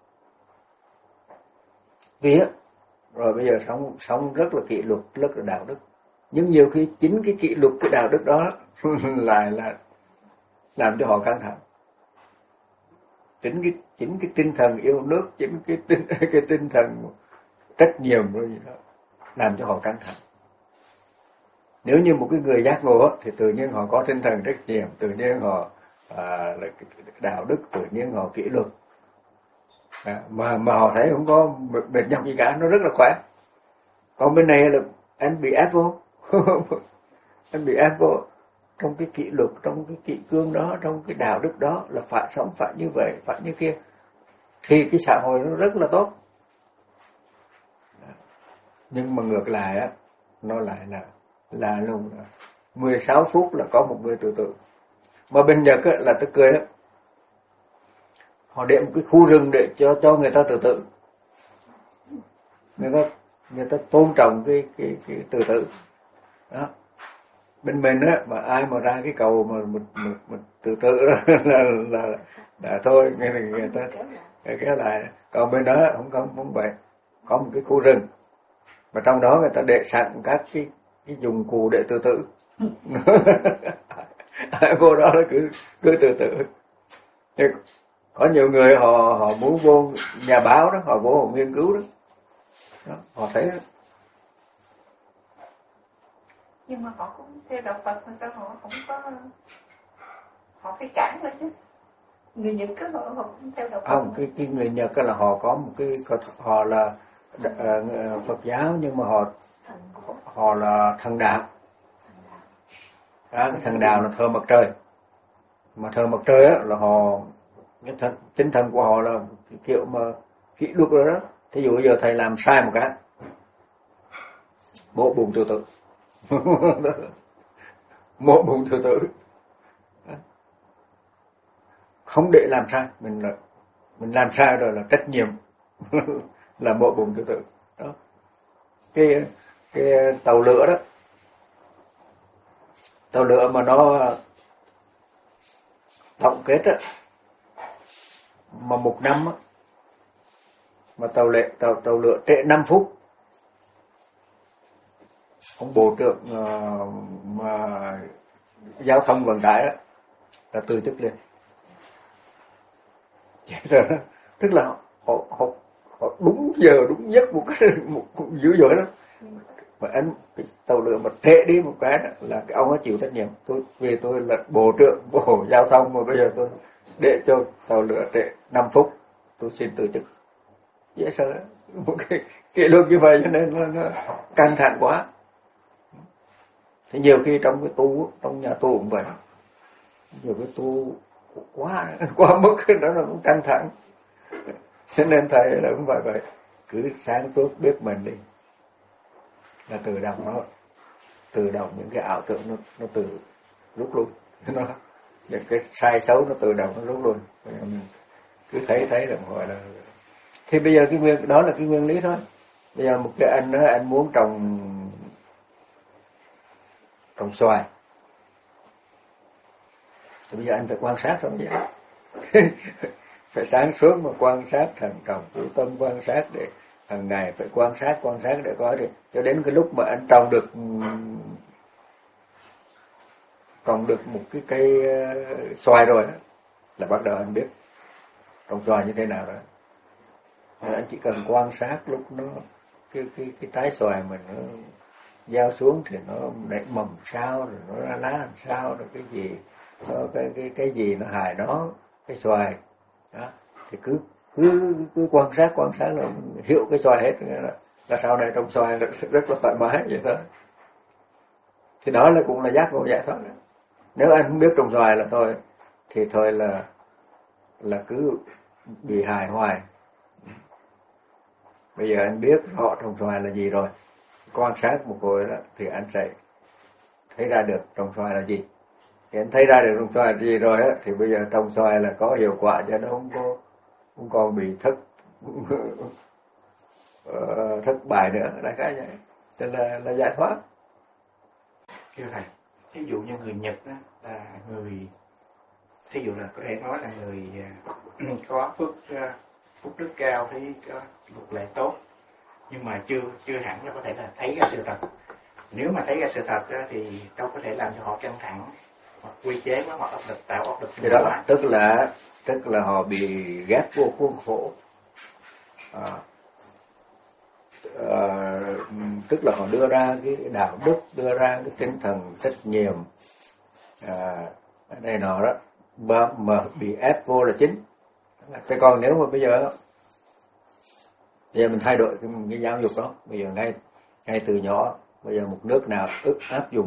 Vì á, rồi bây giờ sống sống rất là kỷ luật, rất là đạo đức. Nhưng nhiều khi chính cái kỷ luật, cái đạo đức đó lại là làm cho họ căng thẳng. Chính cái chính cái tinh thần yêu nước, chính cái tinh cái tinh thần trách nhiệm rồi gì đó làm cho họ căng thẳng. Nếu như một cái người giác ngộ thì tự nhiên họ có tinh thần trách nhiệm, tự nhiên họ à, là đạo đức, tự nhiên họ kỷ luật, à, mà mà họ thấy không có mệt nhọc gì cả, nó rất là khỏe. Còn bên này là anh bị ép vô, anh bị ép vô trong cái kỷ luật, trong cái kỷ cương đó, trong cái đạo đức đó, là phải sống phải như vậy, phải như kia, thì cái xã hội nó rất là tốt. Nhưng mà ngược lại á, nó lại là là luôn mười sáu phút là có một người tự tử. Mà bên Nhật á, là tôi cười á, họ để một cái khu rừng để cho cho người ta tự tử. Người ta người ta tôn trọng cái cái cái tự tử đó. Bên mình á, mà ai mà ra cái cầu mà một một, một tự tử đó là là, là thôi người, người ta cái lại. Còn bên đó không không không vậy, có một cái khu rừng mà trong đó người ta để sẵn các cái cái dụng cụ để tự tử. Ai vô đó là cứ cứ tự tử. Thì có nhiều người họ họ muốn vô nhà báo đó, họ vô họ nghiên cứu đó, đó họ thấy đó. Nhưng mà họ cũng theo đạo Phật mà sao họ không có, họ phải cản lên chứ. Người Nhật cái họ họ cũng theo đạo Phật. Không, cái cái người Nhật là họ có một cái họ là uh, Phật giáo, nhưng mà họ họ là thần đạo. Đó, thần đạo là thờ mặt trời. Mà thờ mặt trời á, là họ cái thần, tinh thần của họ là kiểu mà kỹ luật rồi đó. Thí dụ giờ thầy làm sai một cái, một bụng tự tử, một bụng tự tử, không để làm sai, mình là mình làm sai rồi là trách nhiệm là một bụng tự tử. Đó, cái cái tàu lửa đó, tàu lửa mà nó tổng kết á, mà một năm á, mà tàu lệ tàu tàu lửa trễ năm phút, ông bộ trưởng uh, mà giao thông vận tải đó là từ chức lên. Tức là họ, họ, họ đúng giờ đúng giấc một cái một, một dữ dội lắm. Mà anh cái tàu lửa mà trễ đi một cái đó, là cái ông ấy chịu trách nhiệm. Tôi vì tôi là bộ trưởng bộ giao thông mà bây giờ tôi để cho tàu lửa trễ năm phút, tôi xin từ chức. Dễ sợ đó. Một cái kỷ luật như vậy cho nên nó, nó căng thẳng quá. Thì nhiều khi trong cái tu, trong nhà tu cũng vậy, nhiều cái tu quá quá mức đó là cũng căng thẳng. Cho nên thầy là cũng vậy vậy, cứ sáng suốt biết mình đi, là tự động nó tự động những cái ảo tưởng nó nó tự rút luôn, nó những cái sai xấu nó tự động nó rút luôn. Mình cứ thấy thấy là gọi là. Thì bây giờ cái nguyên đó là cái nguyên lý thôi. Bây giờ một cái anh đó, anh muốn trồng trồng xoài, thì bây giờ anh phải quan sát không vậy? Phải sáng suốt mà quan sát, thần trọng chú tâm quan sát, để hàng ngày phải quan sát quan sát để coi đi, cho đến cái lúc mà anh trồng được trồng được một cái cây xoài rồi là bắt đầu anh biết trồng xoài như thế nào rồi. Anh chỉ cần quan sát lúc nó cái cái cái trái xoài mình nó gieo xuống thì nó nảy mầm sao, rồi nó ra lá làm sao, rồi cái gì cái cái cái, cái gì nó hại nó, cái xoài đó, thì cứ cứ cứ quan sát quan sát là hiểu cái xoài hết, là, là sau này trồng xoài rất, rất là thoải mái vậy thôi. Thì đó là cũng là giác ngộ giải thoát. Nếu anh không biết trồng xoài là thôi, thì thôi là là cứ bị hại hoài. Bây giờ anh biết họ trồng xoài là gì rồi, quan sát một hồi đó thì anh sẽ thấy ra được trồng xoài là gì. Thì anh thấy ra được trồng xoài là gì rồi á, thì bây giờ trồng xoài là có hiệu quả, cho nó không có không còn bị thất thất bại nữa, đại khái vậy. Tức là là giải thoát. Thưa thầy, ví dụ như người Nhật đó, là người, ví dụ là có thể nói là người có phước phúc đức cao, thấy có luật lệ tốt, nhưng mà chưa chưa hẳn là có thể là thấy ra sự thật. Nếu mà thấy ra sự thật đó, thì đâu có thể làm cho họ căng thẳng hoặc quy chế với họ áp lực, tạo áp lực. Thì đó là, tức là tức là họ bị ghép vô khuôn khổ. À, à, tức là họ đưa ra cái đạo đức, đưa ra cái tinh thần trách nhiệm à, đây nọ đó, mà, mà bị ép vô là chính. Thế còn nếu mà bây giờ bây giờ mình thay đổi cái, cái giáo dục đó, bây giờ ngay ngay từ nhỏ, bây giờ một nước nào ức áp dụng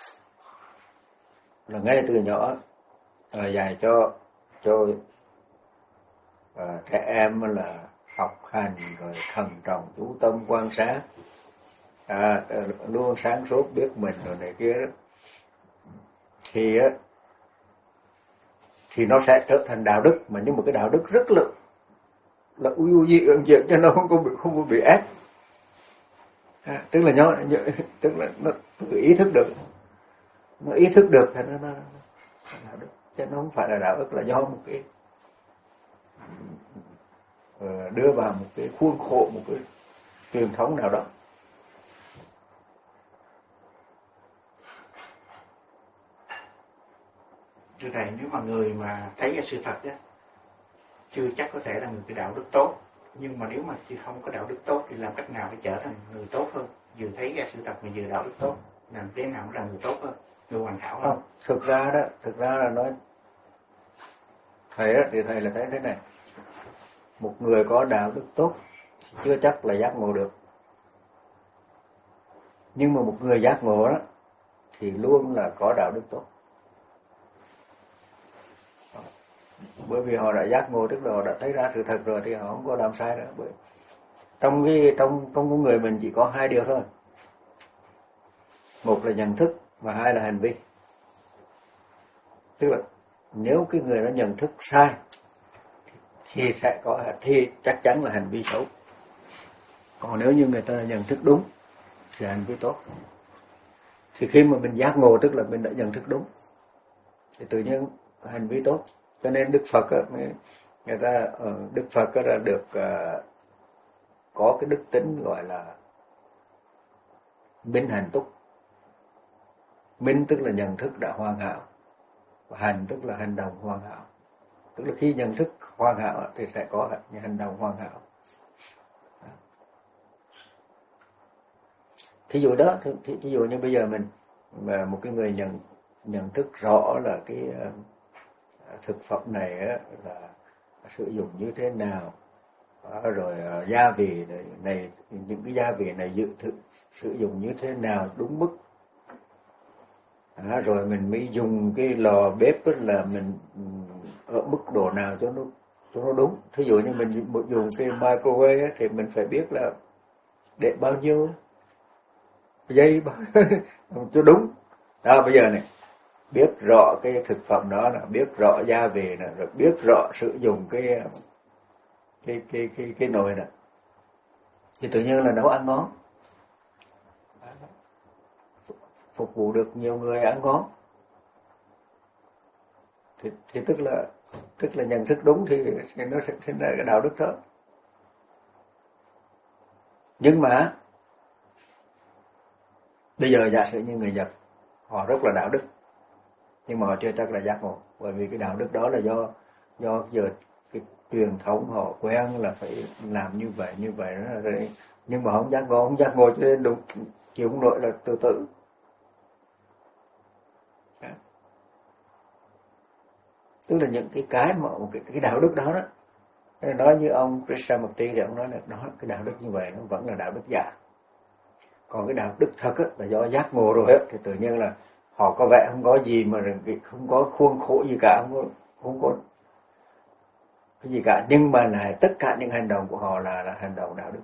là ngay từ nhỏ à, dạy cho cho à, trẻ em là học hành rồi thần trọng chú tâm quan sát, à, luôn sáng suốt biết mình rồi này kia đó, thì á thì nó sẽ trở thành đạo đức, mà nhưng mà cái đạo đức rất là là uy uy ương diện, cho nó không có bị không có bị ép. À, tức là nó tức là nó ý thức được, nó ý thức được thì nó, nó, nó đạo đức, chứ nó không phải là đạo đức là do một cái đưa vào một cái khuôn khổ, một cái truyền thống nào đó. Thưa thầy, nếu mà người mà thấy ra sự thật đó, chưa chắc có thể là người cái đạo đức tốt, nhưng mà nếu mà chưa không có đạo đức tốt thì làm cách nào để trở thành người tốt hơn, vừa thấy ra sự thật mà vừa đạo đức tốt, làm thế nào mới là người tốt hơn, người hoàn hảo hơn? Không, thực ra đó, thực ra là nói thầy đó, thì thầy là thấy thế này, một người có đạo đức tốt chưa chắc là giác ngộ được, nhưng mà một người giác ngộ đó thì luôn là có đạo đức tốt. Bởi vì họ đã giác ngộ, tức là họ đã thấy ra sự thật rồi thì họ không có làm sai nữa. Bởi trong cái trong trong con người mình chỉ có hai điều thôi, một là nhận thức và hai là hành vi. Tức là nếu cái người đó nhận thức sai thì sẽ có thì chắc chắn là hành vi xấu. Còn nếu như người ta nhận thức đúng thì hành vi tốt. Thì khi mà mình giác ngộ tức là mình đã nhận thức đúng, thì tự nhiên hành vi tốt. Cho nên Đức Phật á, người ta Đức Phật á, là được uh, có cái đức tính gọi là minh hành túc. Minh tức là nhận thức đã hoàn hảo, và hành tức là hành động hoàn hảo. Tức là khi nhận thức hoàn hảo thì sẽ có hành động hoàn hảo. Thí dụ đó, thí, thí dụ như bây giờ mình mà một cái người nhận nhận thức rõ là cái uh, thực phẩm này á, là sử dụng như thế nào, à, rồi uh, gia vị này, này những cái gia vị này dự thực sử dụng như thế nào đúng mức, à, rồi mình mới dùng cái lò bếp là mình ở mức độ nào cho nó cho nó đúng. Thí dụ như mình dùng cái microwave á, thì mình phải biết là để bao nhiêu giây cho đúng. Đó, bây giờ này biết rõ cái thực phẩm đó là biết rõ gia vị là rồi biết rõ sử dụng cái cái cái cái cái nồi này thì tự nhiên là nấu ăn ngon, phục vụ được nhiều người ăn ngon. Thì, thì tức là tức là nhận thức đúng thì, thì nó sẽ sinh ra cái đạo đức đó. Nhưng mà bây giờ giả sử như người Nhật họ rất là đạo đức, nhưng mà họ chưa chắc là giác ngộ, bởi vì cái đạo đức đó là do do giờ cái truyền thống họ quen là phải làm như vậy như vậy đó rồi, nhưng mà không giác ngộ, không giác ngộ cho nên đúng chịu không nổi là tự tử. Tức là những cái cái mà cái, cái đạo đức đó đó, nói như ông Krishnamurti thì ông nói là đó cái đạo đức như vậy nó vẫn là đạo đức giả. Còn cái đạo đức thật á, là do giác ngộ rồi á, thì tự nhiên là họ có vẻ không có gì mà không có khuôn khổ gì cả, không có không có cái gì cả, nhưng mà là tất cả những hành động của họ là là hành động đạo đức.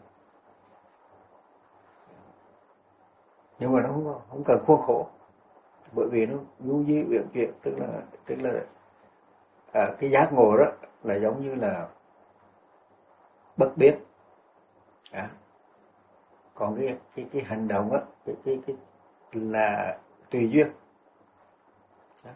Nhưng mà nó không không cần khuôn khổ, bởi vì nó du di uyển chuyển, tức là tức là à, cái giác ngộ đó là giống như là bất biết. À, còn cái cái cái hành động á, cái cái cái là tùy duyên. Đó.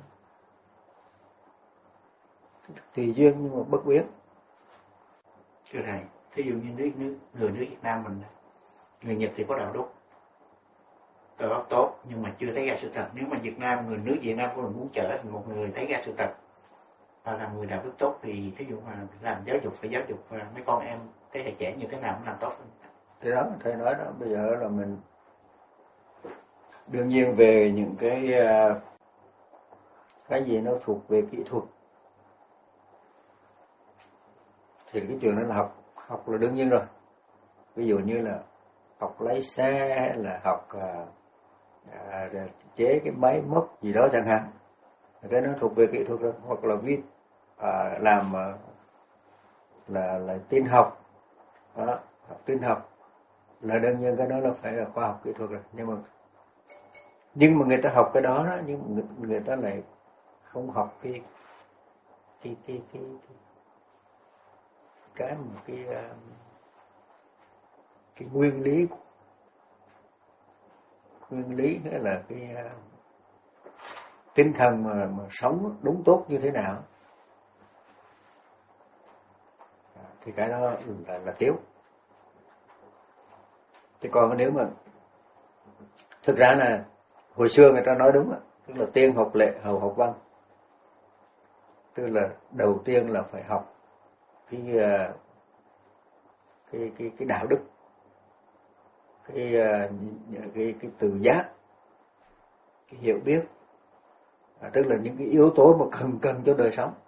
Tùy duyên nhưng mà bất biến. Thưa thầy, ví dụ như nước nước người nước Việt Nam mình, người Nhật thì có đạo đức đó tốt nhưng mà chưa thấy ra sự thật. Nếu mà Việt Nam, người nước Việt Nam của mình muốn trở thành một người thấy ra sự thật và làm người đạo đức tốt thì ví dụ mà làm giáo dục phải giáo dục và mấy con em thế hệ trẻ như thế nào cũng làm tốt hơn. Thì đó thầy nói đó, bây giờ là mình đương nhiên về những cái cái gì nó thuộc về kỹ thuật thì cái chuyện đó là học học là đương nhiên rồi. Ví dụ như là học lái xe hay là học à, à, chế cái máy móc gì đó chẳng hạn, cái nó thuộc về kỹ thuật rồi. Hoặc là viết à, làm à, là là tin học đó, học tin học là đương nhiên cái đó là phải là khoa học kỹ thuật rồi. Nhưng mà nhưng mà người ta học cái đó, đó nhưng người, người ta lại không học cái cái cái cái cái cái một cái cái nguyên lý nguyên lý nghĩa là cái tinh thần mà, mà sống đúng tốt như thế nào, thì cái đó là, là thiếu. Chứ còn nếu mà thực ra là hồi xưa người ta nói đúng, tức là tiên học lệ hầu học văn, tức là đầu tiên là phải học cái cái cái cái đạo đức, cái cái cái tự giác, cái hiểu biết, à, tức là những cái yếu tố mà cần cần cho đời sống.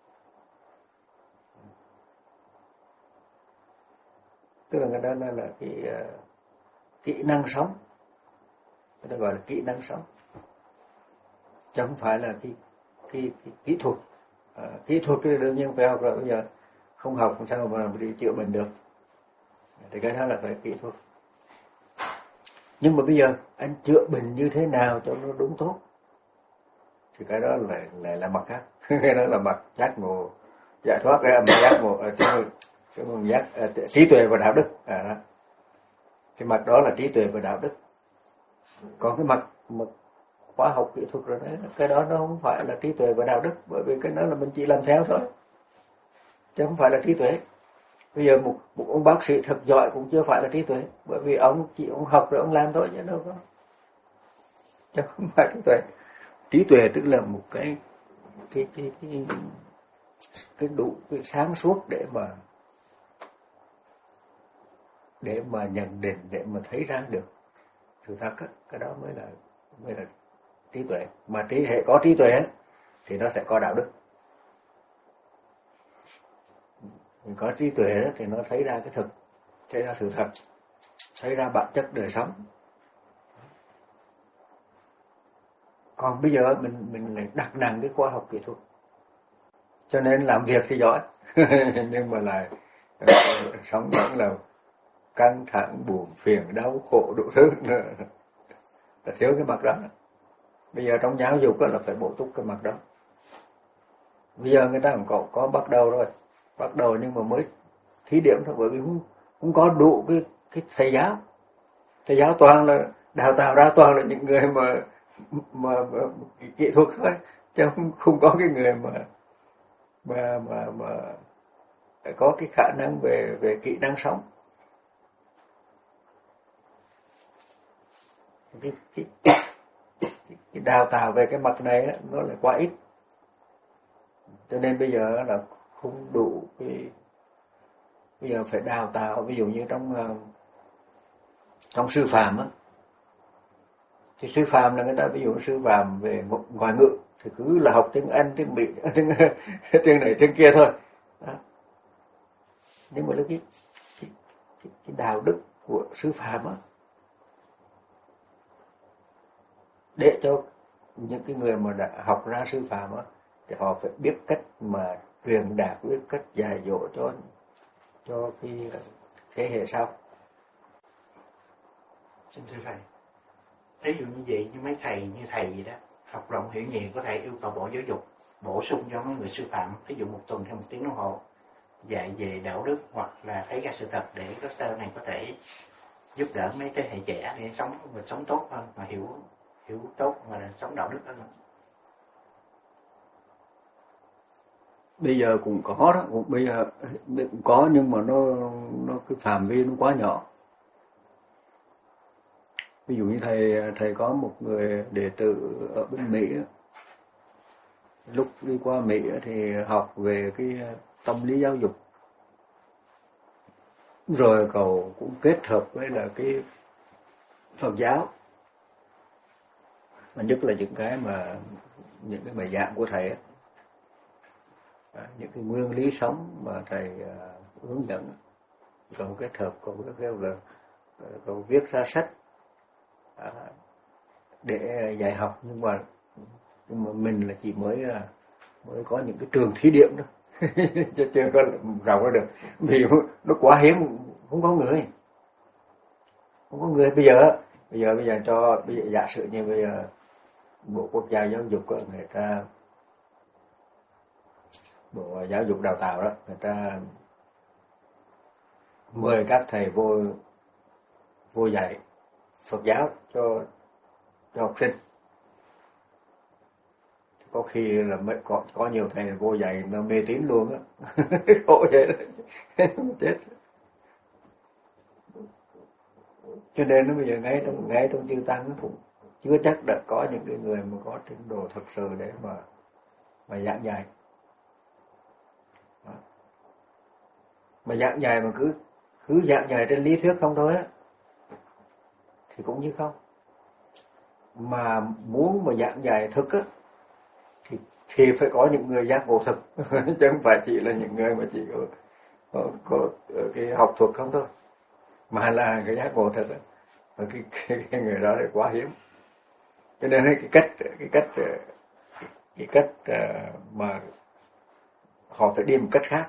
Tức là người ta nói là cái uh, kỹ năng sống, người ta gọi là kỹ năng sống, chứ không phải là cái cái, cái kỹ thuật. À, kỹ thuật thì đương nhiên phải học rồi, bây giờ không học làm sao mà đi chữa bệnh được, thì cái đó là phải kỹ thuật. Nhưng mà bây giờ anh chữa bệnh như thế nào cho nó đúng tốt thì cái đó lại lại là mặt khác. Cái đó là mặt giác ngộ giải thoát, cái mặt giác ngộ cái mặt giác à, trí tuệ và đạo đức. À, đó. Cái mặt đó là trí tuệ và đạo đức. Còn cái mặt mặt khoa học kỹ thuật rồi đấy, cái đó nó không phải là trí tuệ và đạo đức, bởi vì cái đó là mình chỉ làm theo thôi, chứ không phải là trí tuệ. Bây giờ một, một ông bác sĩ thật giỏi cũng chưa phải là trí tuệ, bởi vì ông chỉ ông học rồi ông làm thôi chứ đâu có, chứ không phải trí tuệ. Trí tuệ tức là một cái cái cái cái cái đủ cái sáng suốt để mà để mà nhận định, để mà thấy ra được sự thật á, cái đó mới là mới là trí tuệ. Mà trí hệ có trí tuệ á, thì nó sẽ có đạo đức. Mình có trí tuệ đó, thì nó thấy ra cái thực, thấy ra sự thật, thấy ra bản chất đời sống. Còn bây giờ mình mình lại đặt nặng cái khoa học kỹ thuật, cho nên làm việc thì giỏi nhưng mà lại sống vẫn là căng thẳng, buồn phiền, đau khổ đủ thứ nữa. Là thiếu cái mặt đó. Bây giờ trong giáo dục là phải bổ túc cái mặt đó. Bây giờ người ta cũng có, có bắt đầu rồi, bắt đầu nhưng mà mới thí điểm thôi, bởi vì không, không có đủ cái cái thầy giáo. Thầy giáo toàn là đào tạo ra toàn là những người mà mà, mà kỹ thuật thôi, chứ không, không có cái người mà mà mà mà có cái khả năng về về kỹ năng sống. Cái, cái, cái đào tạo về cái mặt này á, nó là quá ít, cho nên bây giờ là không đủ cái. Bây giờ phải đào tạo, ví dụ như trong trong sư phạm á, thì sư phạm là người ta ví dụ sư phạm về ngoại ngữ thì cứ là học tiếng Anh, tiếng Mỹ, tiếng tiếng này tiếng kia thôi. Đó. Nhưng mà cái, cái, cái, cái đạo đức của sư phạm á, để cho những cái người mà đã học ra sư phạm á, thì họ phải biết cách mà truyền đạt, biết cách dạy dỗ cho cho cái thế hệ sau. Xin thưa thầy, ví dụ như vậy, như mấy thầy như thầy gì đó học rộng hiểu nhiều có thể yêu cầu Bộ Giáo dục bổ sung cho mấy người sư phạm, ví dụ một tuần hay một tiếng đồng hồ dạy về đạo đức, hoặc là thấy ra sự thật để các sau này có thể giúp đỡ mấy thế hệ trẻ để sống và sống tốt hơn, mà hiểu hiểu tốt mà là sống đạo đức hơn. Bây giờ cũng có đó, cũng bây giờ cũng có, nhưng mà nó nó cái phạm vi nó quá nhỏ. Ví dụ như thầy thầy có một người đệ tử ở bên Mỹ, lúc đi qua Mỹ thì học về cái tâm lý giáo dục, rồi cậu cũng kết hợp với là cái Phật giáo, mà nhất là những cái mà những cái bài giảng của thầy ấy, những cái nguyên lý sống mà thầy uh, hướng dẫn, cậu kết hợp, cậu kêu là cậu viết ra sách uh, để dạy học, nhưng mà nhưng mà mình là chỉ mới uh, mới có những cái trường thí điểm đó chứ chưa có rộng ra được, vì nó quá hiếm, không có người, không có người. Bây giờ bây giờ bây giờ cho bây giờ giả sử như bây giờ Bộ Quốc gia Giáo dục của người ta, Bộ Giáo dục Đào tạo đó, người ta mời các thầy vô vô dạy Phật giáo cho cho học sinh. Có khi là mới có có nhiều thầy vô dạy nó mê tín luôn á, khổ vậy đó, chết. Cho nên nó bây giờ ngay trong ngay trong chư tăng nó cũng chưa chắc đã có những cái người mà có trình độ thật sự để mà mà giảng dạy. Đó. Mà giảng dạy mà cứ cứ giảng dạy trên lý thuyết không thôi á thì cũng như không. Mà muốn mà giảng dạy thực á thì thì phải có những người giác ngộ thực chứ không phải chỉ là những người mà chỉ có có, có cái học thuật không thôi, mà là cái giác ngộ thực á. Và cái, cái, cái người đó là quá hiếm. Cho nên cái cách cái cách cái cách mà họ phải đi một cách khác.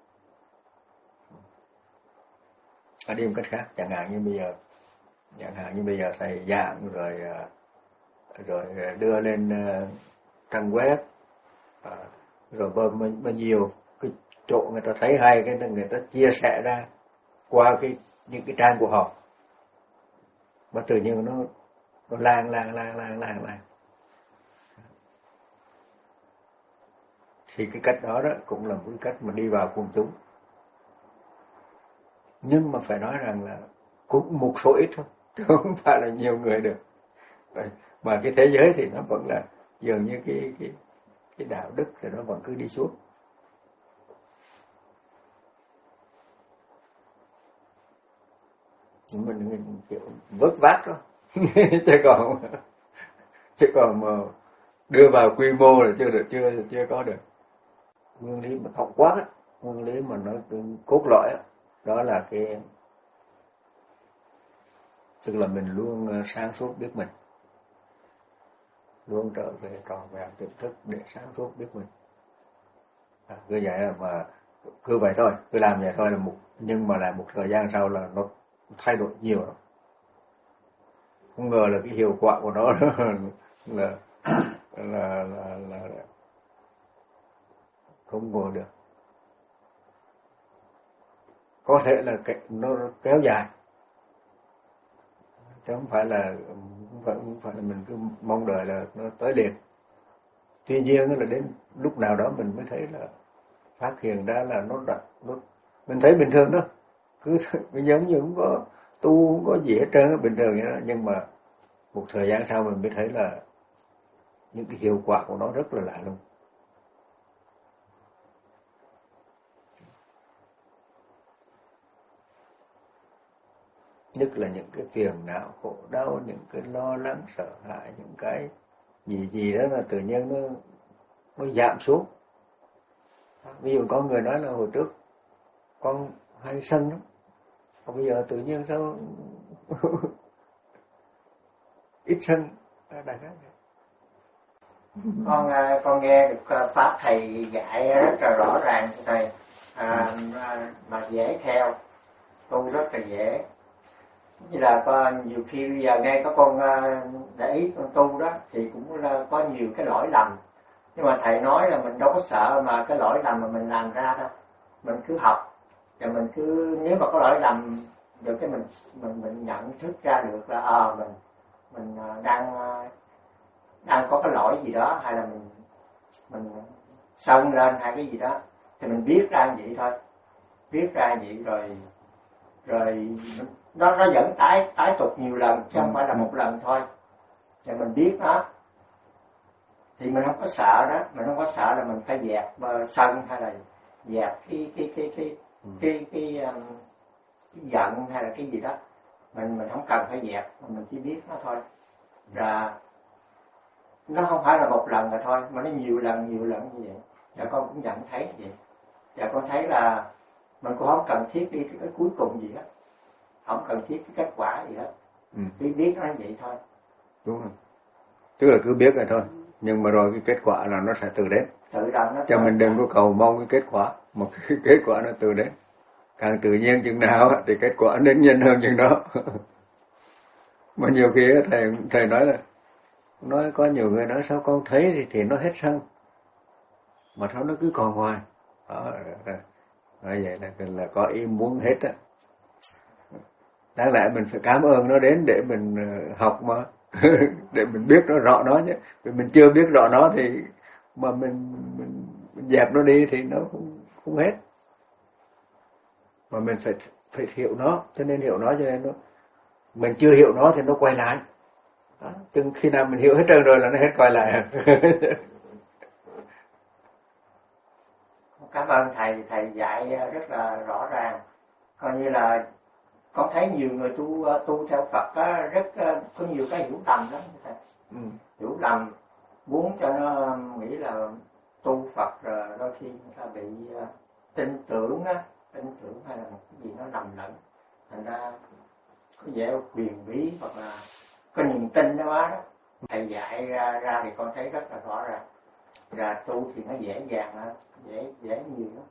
Họ đi một cách khác, chẳng hạn như bây giờ chẳng hạn như bây giờ thầy giảng rồi rồi đưa lên trang web, rồi bao, bao nhiêu cái chỗ người ta thấy hay, cái người ta chia sẻ ra qua cái những cái trang của họ, và tự nhiên nó nó lan lan lan lan lan lan. Thì cái cách đó đó cũng là một cái cách mà đi vào quần chúng, nhưng mà phải nói rằng là cũng một số ít thôi, chứ không phải là nhiều người được. Mà cái thế giới thì nó vẫn là dường như cái cái cái đạo đức thì nó vẫn cứ đi xuống. Mình kiểu vớt vát đó chứ còn chứ còn mà đưa vào quy mô là chưa được, chưa chưa có được. Nguyên lý mà tổng quát á, nguyên lý mà nó cốt lõi á, đó là cái tức là mình luôn sáng suốt biết mình, luôn trở về tròn vẹn tỉnh thức để sáng suốt biết mình. À, cứ vậy là mà cứ vậy thôi, cứ làm vậy thôi là một, nhưng mà là một thời gian sau là nó thay đổi nhiều lắm. Không ngờ là cái hiệu quả của nó là là là, là, là không ngờ được. Có thể là cái, nó kéo dài, chứ không phải là không phải, không phải là mình cứ mong đợi là nó tới liền. Tuy nhiên là đến lúc nào đó mình mới thấy là phát hiện ra là nó đã, nó mình thấy bình thường đó, cứ giống như không có tu, không có gì hết trơn, bình thường vậy đó. Nhưng mà một thời gian sau mình mới thấy là những cái hiệu quả của nó rất là lạ luôn. Nhất là những cái phiền não, khổ đau, những cái lo lắng, sợ hãi, những cái gì gì đó là tự nhiên nó nó giảm xuống. Ví dụ có người nói là hồi trước con hay sân lắm, còn bây giờ tự nhiên sao ít sân. Đại khái con con nghe được pháp thầy dạy rất là rõ ràng thầy, à, mà dễ theo, tu rất là dễ. Như là con nhiều khi bây giờ ngay có con để ý con tu đó thì cũng là có nhiều cái lỗi lầm, nhưng mà thầy nói là mình đâu có sợ mà cái lỗi lầm mà mình làm ra đâu, mình cứ học và mình cứ, nếu mà có lỗi lầm được cái mình mình mình nhận thức ra được là ờ à, mình mình đang đang có cái lỗi gì đó, hay là mình mình sân lên hay cái gì đó, thì mình biết ra vậy thôi, biết ra vậy rồi rồi nó nó vẫn tái tái tục nhiều lần chứ không phải là một lần thôi. Và mình biết nó thì mình không có sợ đó, mình không có sợ là mình phải dẹp sân hay là dẹp cái cái cái cái cái cái, cái, um, cái giận hay là cái gì đó, mình mình không cần phải dẹp, mình chỉ biết nó thôi. Và nó không phải là một lần rồi thôi, mà nó nhiều lần nhiều lần như vậy. Và con cũng nhận thấy vậy. Và con thấy là mình cũng không cần thiết đi cái cuối cùng gì hết, không cần thiết cái kết quả gì hết, ừ. Chỉ biết nó vậy thôi. Đúng rồi, tức là cứ biết rồi thôi, nhưng mà rồi cái kết quả là nó sẽ tự đến. Tự động nó. Cho mình đừng có cầu mong cái kết quả, mà cái kết quả nó tự đến. Càng tự nhiên chừng nào thì kết quả đến nhanh hơn chừng đó. Mà nhiều khi thầy thầy nói là nói có nhiều người nói sao con thấy thì thì nó hết sân, mà sao nó cứ còn hoài. Đó, nói vậy là là có ý muốn hết á. Đáng lẽ mình phải cảm ơn nó đến để mình học mà để mình biết nó rõ nó chứ. Vì mình chưa biết rõ nó thì mà mình, mình, mình dẹp nó đi thì nó không, không hết. Mà mình phải phải hiểu nó, cho nên hiểu nó cho nên nó mình chưa hiểu nó thì nó quay lại. Đó. Chừng khi nào mình hiểu hết trơn rồi là nó hết quay lại. Cảm ơn thầy, thầy dạy rất là rõ ràng. Coi như là con thấy nhiều người tu tu theo Phật á, rất có nhiều cái hiểu lầm lắm thầy. Ừ. Hiểu lầm, muốn cho nó nghĩ là tu Phật rồi đôi khi người ta bị tin tưởng á, tin tưởng hay là một cái gì nó lầm lẫn, thành ra có vẻ quyền bí hoặc là có niềm tin đó quá đó. Thầy dạy ra, ra thì con thấy rất là rõ ràng. là tu thì nó dễ dàng hơn, dễ dễ nhiều lắm.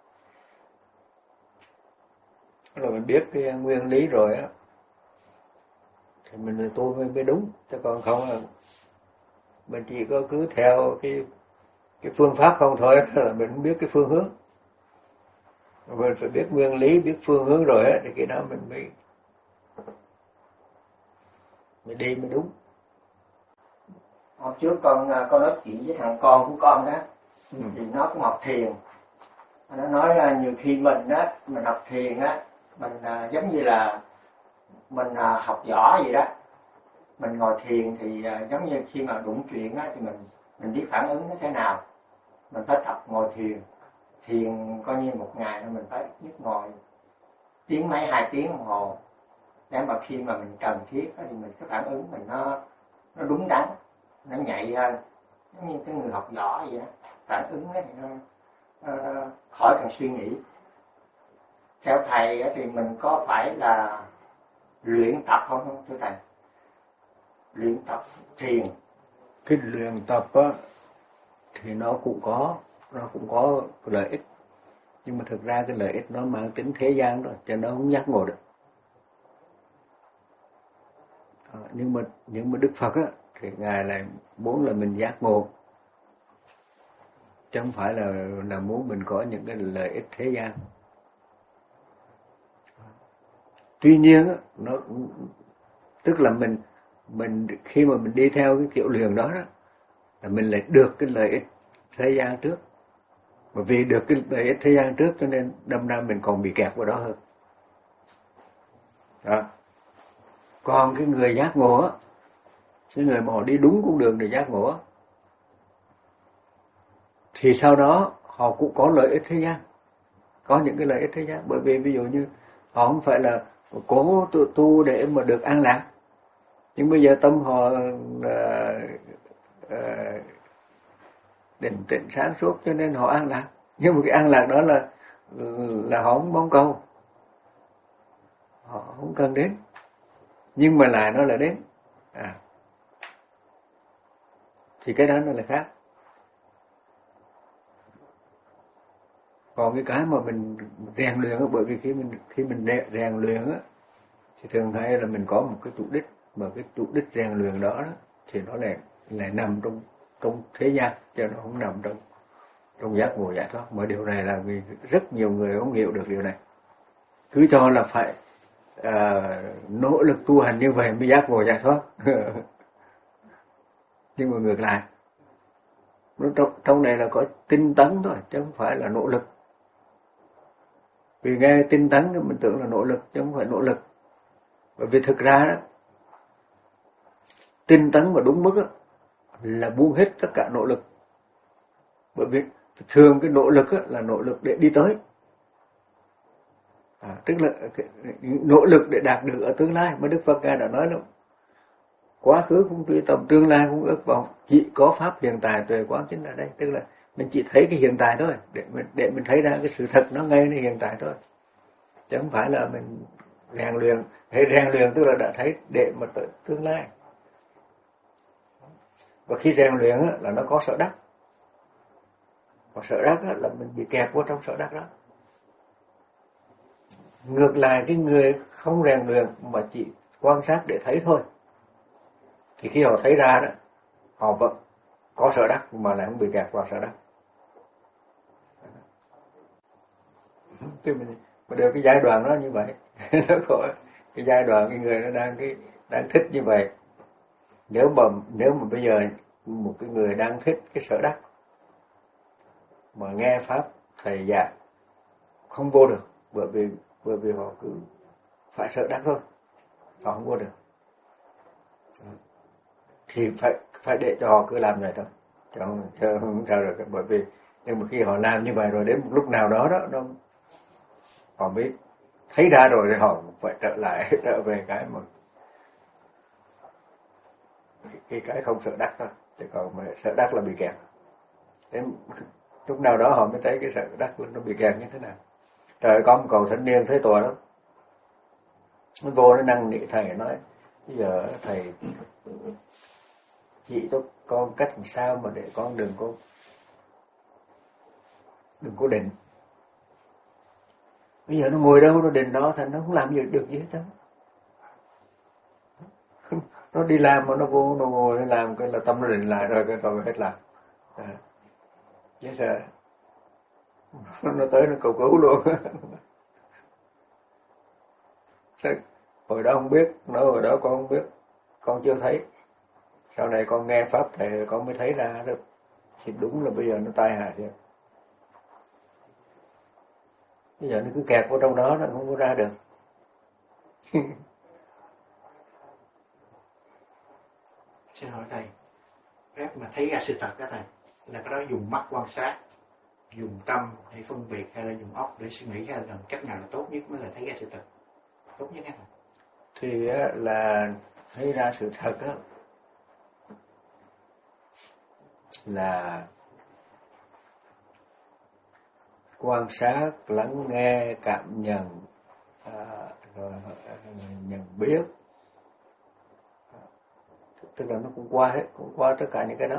Là mình biết cái nguyên lý rồi á thì mình tu mới, mới đúng, chứ còn không là mình chỉ có cứ theo cái cái phương pháp không thôi là mình không biết cái phương hướng. Mình phải biết nguyên lý, biết phương hướng rồi á thì cái đó mình mới mới đi mới đúng. Hôm trước con con nói chuyện với thằng con của con đó, ừ. thì nó cũng học thiền. Nó nói là nhiều khi mình á, mình học thiền á, mình à, giống như là mình à, học võ vậy đó. Mình ngồi thiền thì à, giống như khi mà đụng chuyện á thì mình mình biết phản ứng nó thế nào. Mình phải tập ngồi thiền. Thiền coi như một ngày thì mình phải biết ngồi tiếng mấy hai tiếng đồng hồ. Để mà khi mà mình cần thiết thì mình cái phản ứng mình nó nó đúng đắn, nó nhạy hơn. Giống như cái người học võ vậy đó, phản ứng thì nó, nó, nó khỏi cần suy nghĩ. Theo thầy thì mình có phải là luyện tập không không thưa thầy? Luyện tập thiền. Cái luyện tập á thì nó cũng có, nó cũng có lợi ích, nhưng mà thực ra cái lợi ích nó mang tính thế gian thôi, cho nó không giác ngộ được. À, nhưng mà nhưng mà Đức Phật á thì ngài lại muốn là mình giác ngộ, chứ không phải là là muốn mình có những cái lợi ích thế gian. Tuy nhiên á, nó tức là mình mình khi mà mình đi theo cái kiểu luyện đó đó là mình lại được cái lợi ích thế gian trước. Bởi vì được cái lợi ích thế gian trước cho nên đâm ra mình còn bị kẹt vào đó hơn. Đó. Còn cái người giác ngộ á, cái người mà họ đi đúng con đường để giác ngộ á, thì sau đó họ cũng có lợi ích thế gian, có những cái lợi ích thế gian. Bởi vì ví dụ như họ không phải là cố tu, tu để mà được an lạc, nhưng bây giờ tâm họ uh, uh, định tĩnh sáng suốt cho nên họ an lạc. Nhưng mà cái an lạc đó là là họ không mong cầu, họ không cần đến, nhưng mà lại nó là đến. À, thì cái đó nó là khác. Còn cái cái mà mình rèn luyện á, bởi vì khi mình khi mình rèn luyện á thì thường hay là mình có một cái chủ đích, mà cái chủ đích rèn luyện đó, đó thì nó lại lại nằm trong trong thế gian, chứ nó không nằm trong trong giác ngộ giải thoát. Mà điều này là vì rất nhiều người không hiểu được điều này, cứ cho là phải uh, nỗ lực tu hành như vậy mới giác ngộ giải thoát. Nhưng mà ngược lại, nó trong, trong này là có tinh tấn thôi, chứ không phải là nỗ lực. Vì nghe tinh tấn thì mình tưởng là nỗ lực, chứ không phải nỗ lực. Bởi vì thực ra đó, tinh tấn mà đúng mức đó, là buông hết tất cả nỗ lực. Bởi vì thường cái nỗ lực đó, là nỗ lực để đi tới. À, tức là cái, nỗ lực để đạt được ở tương lai. Mà Đức Phật Ngài đã nói là quá khứ không truy tầm, tương lai không ước vọng, chỉ có pháp hiện tại tuệ quán chính là đây. Tức là mình chỉ thấy cái hiện tại thôi, để mình để mình thấy ra cái sự thật nó ngayในhiện tại thôi, chứ không phải là mình rèn luyện. Hay rèn luyện tức là đã thấy để mà tới tương lai. Và khi rèn luyện á, là nó có sở đắc, và sở đắc á, là mình bị kẹt vào trong sở đắc đó. Ngược lại cái người không rèn luyện mà chỉ quan sát để thấy thôi, thì khi họ thấy ra đó, họ vẫn có sở đắc mà lại không bị kẹt vào sở đắc. Thì mình, mình đều cái giai đoạn đó như vậy. Nó có cái giai đoạn cái người nó đang cái đang thích như vậy. Nếu mà nếu mà bây giờ một cái người đang thích cái sở đắc mà nghe pháp thầy dạy không vô được, bởi vì bởi vì họ cứ phải sở đắc thôi, họ không vô được, thì phải phải để cho họ cứ làm vậy thôi, chứ không, chứ không sao được. Bởi vì nhưng mà khi họ làm như vậy rồi, đến một lúc nào đó đó, nó họ mới thấy ra rồi thì họ phải trở lại trở về cái mà cái cái không sợ đắc thôi. Chứ còn mà sợ đắc là bị kẹt. Đến lúc nào đó họ mới thấy cái sợ đắc nó bị kẹt như thế nào. Trời, có một cậu thanh niên thấy tội lắm, nó vô nó năn nỉ thầy, nói bây giờ thầy chỉ cho con cách làm sao mà để con đừng có đừng có định. Bây giờ nó ngồi đâu nó định đó, thành nó không làm gì được gì hết đó. Nó đi làm mà nó vô nó ngồi nó làm cái là tâm nó định lại rồi cái rồi hết làm. À, chết rồi. Nó tới nó cầu cứu luôn. Hồi đó không biết, nó hồi đó con không biết, con chưa thấy. Sau này con nghe pháp thầy con mới thấy ra được. Thì đúng là bây giờ nó tai hại rồi. Bây giờ nó cứ kẹt vào trong đó nó không có ra được. Xin hỏi thầy, phép mà thấy ra sự thật đó thầy, là cái đó dùng mắt quan sát, dùng tâm hay phân biệt, hay là dùng óc để suy nghĩ, hay là cách nào là tốt nhất mới là thấy ra sự thật tốt nhất hả? Thì là thấy ra sự thật á, là quan sát, lắng nghe, cảm nhận, à, rồi nhận biết, tức là nó cũng qua hết, cũng qua tất cả những cái đó.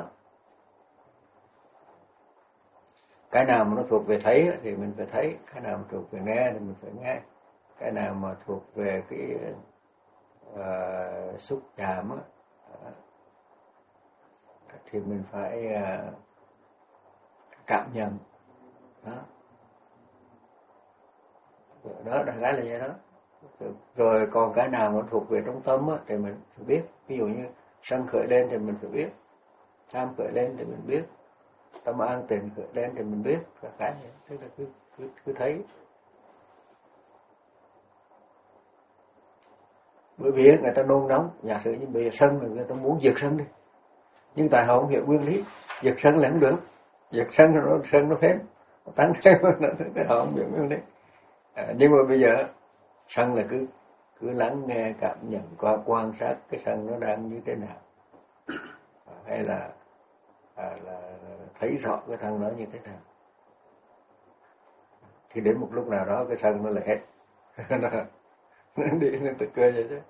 Cái nào mà nó thuộc về thấy thì mình phải thấy, cái nào mà thuộc về nghe thì mình phải nghe, cái nào mà thuộc về cái uh, xúc chạm á, thì mình phải uh, cảm nhận đó. Đó đại khái là vậy đó. Rồi còn cái nào mà thuộc về trong tâm á, thì mình phải biết. Ví dụ như sân khởi lên thì mình phải biết, tham khởi lên thì mình biết, tâm an tịnh khởi lên thì mình biết, là cái này tức là cứ cứ cứ thấy. Bởi vì người ta nôn nóng, giả sử như bây giờ sân là người ta muốn diệt sân đi, nhưng tại họ không hiểu nguyên lý, diệt sân là không được, diệt sân nó sân nó phém, nó tăng sân nó họ không hiểu nguyên lý. À, nhưng mà bây giờ sân là cứ cứ lắng nghe, cảm nhận, qua quan sát cái sân nó đang như thế nào, à, hay là, à, là thấy rõ cái thân nó như thế nào, thì đến một lúc nào đó cái sân nó lại hết. Nó đi nó tự cười vậy chứ.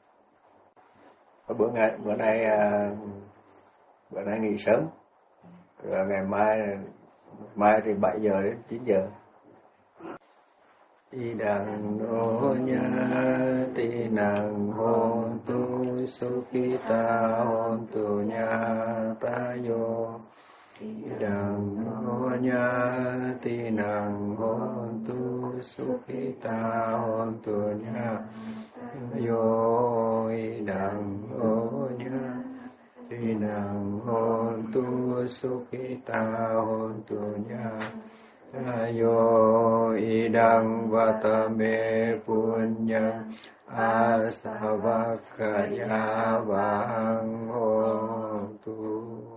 Bữa ngày bữa nay bữa nay nghỉ sớm, rồi ngày mai mai thì bảy giờ đến chín giờ. Đi đằng nô nha ti nàng hôn tu sukita hôn tu nha ta yo. Đi đằng nô nha ti nàng hôn tu sukita hôn tu nha yo. Đi đằng nô nha ti nàng hôn tu sukita hôn tu nha yo. Idang vatame punyam asavakaya vang hotu.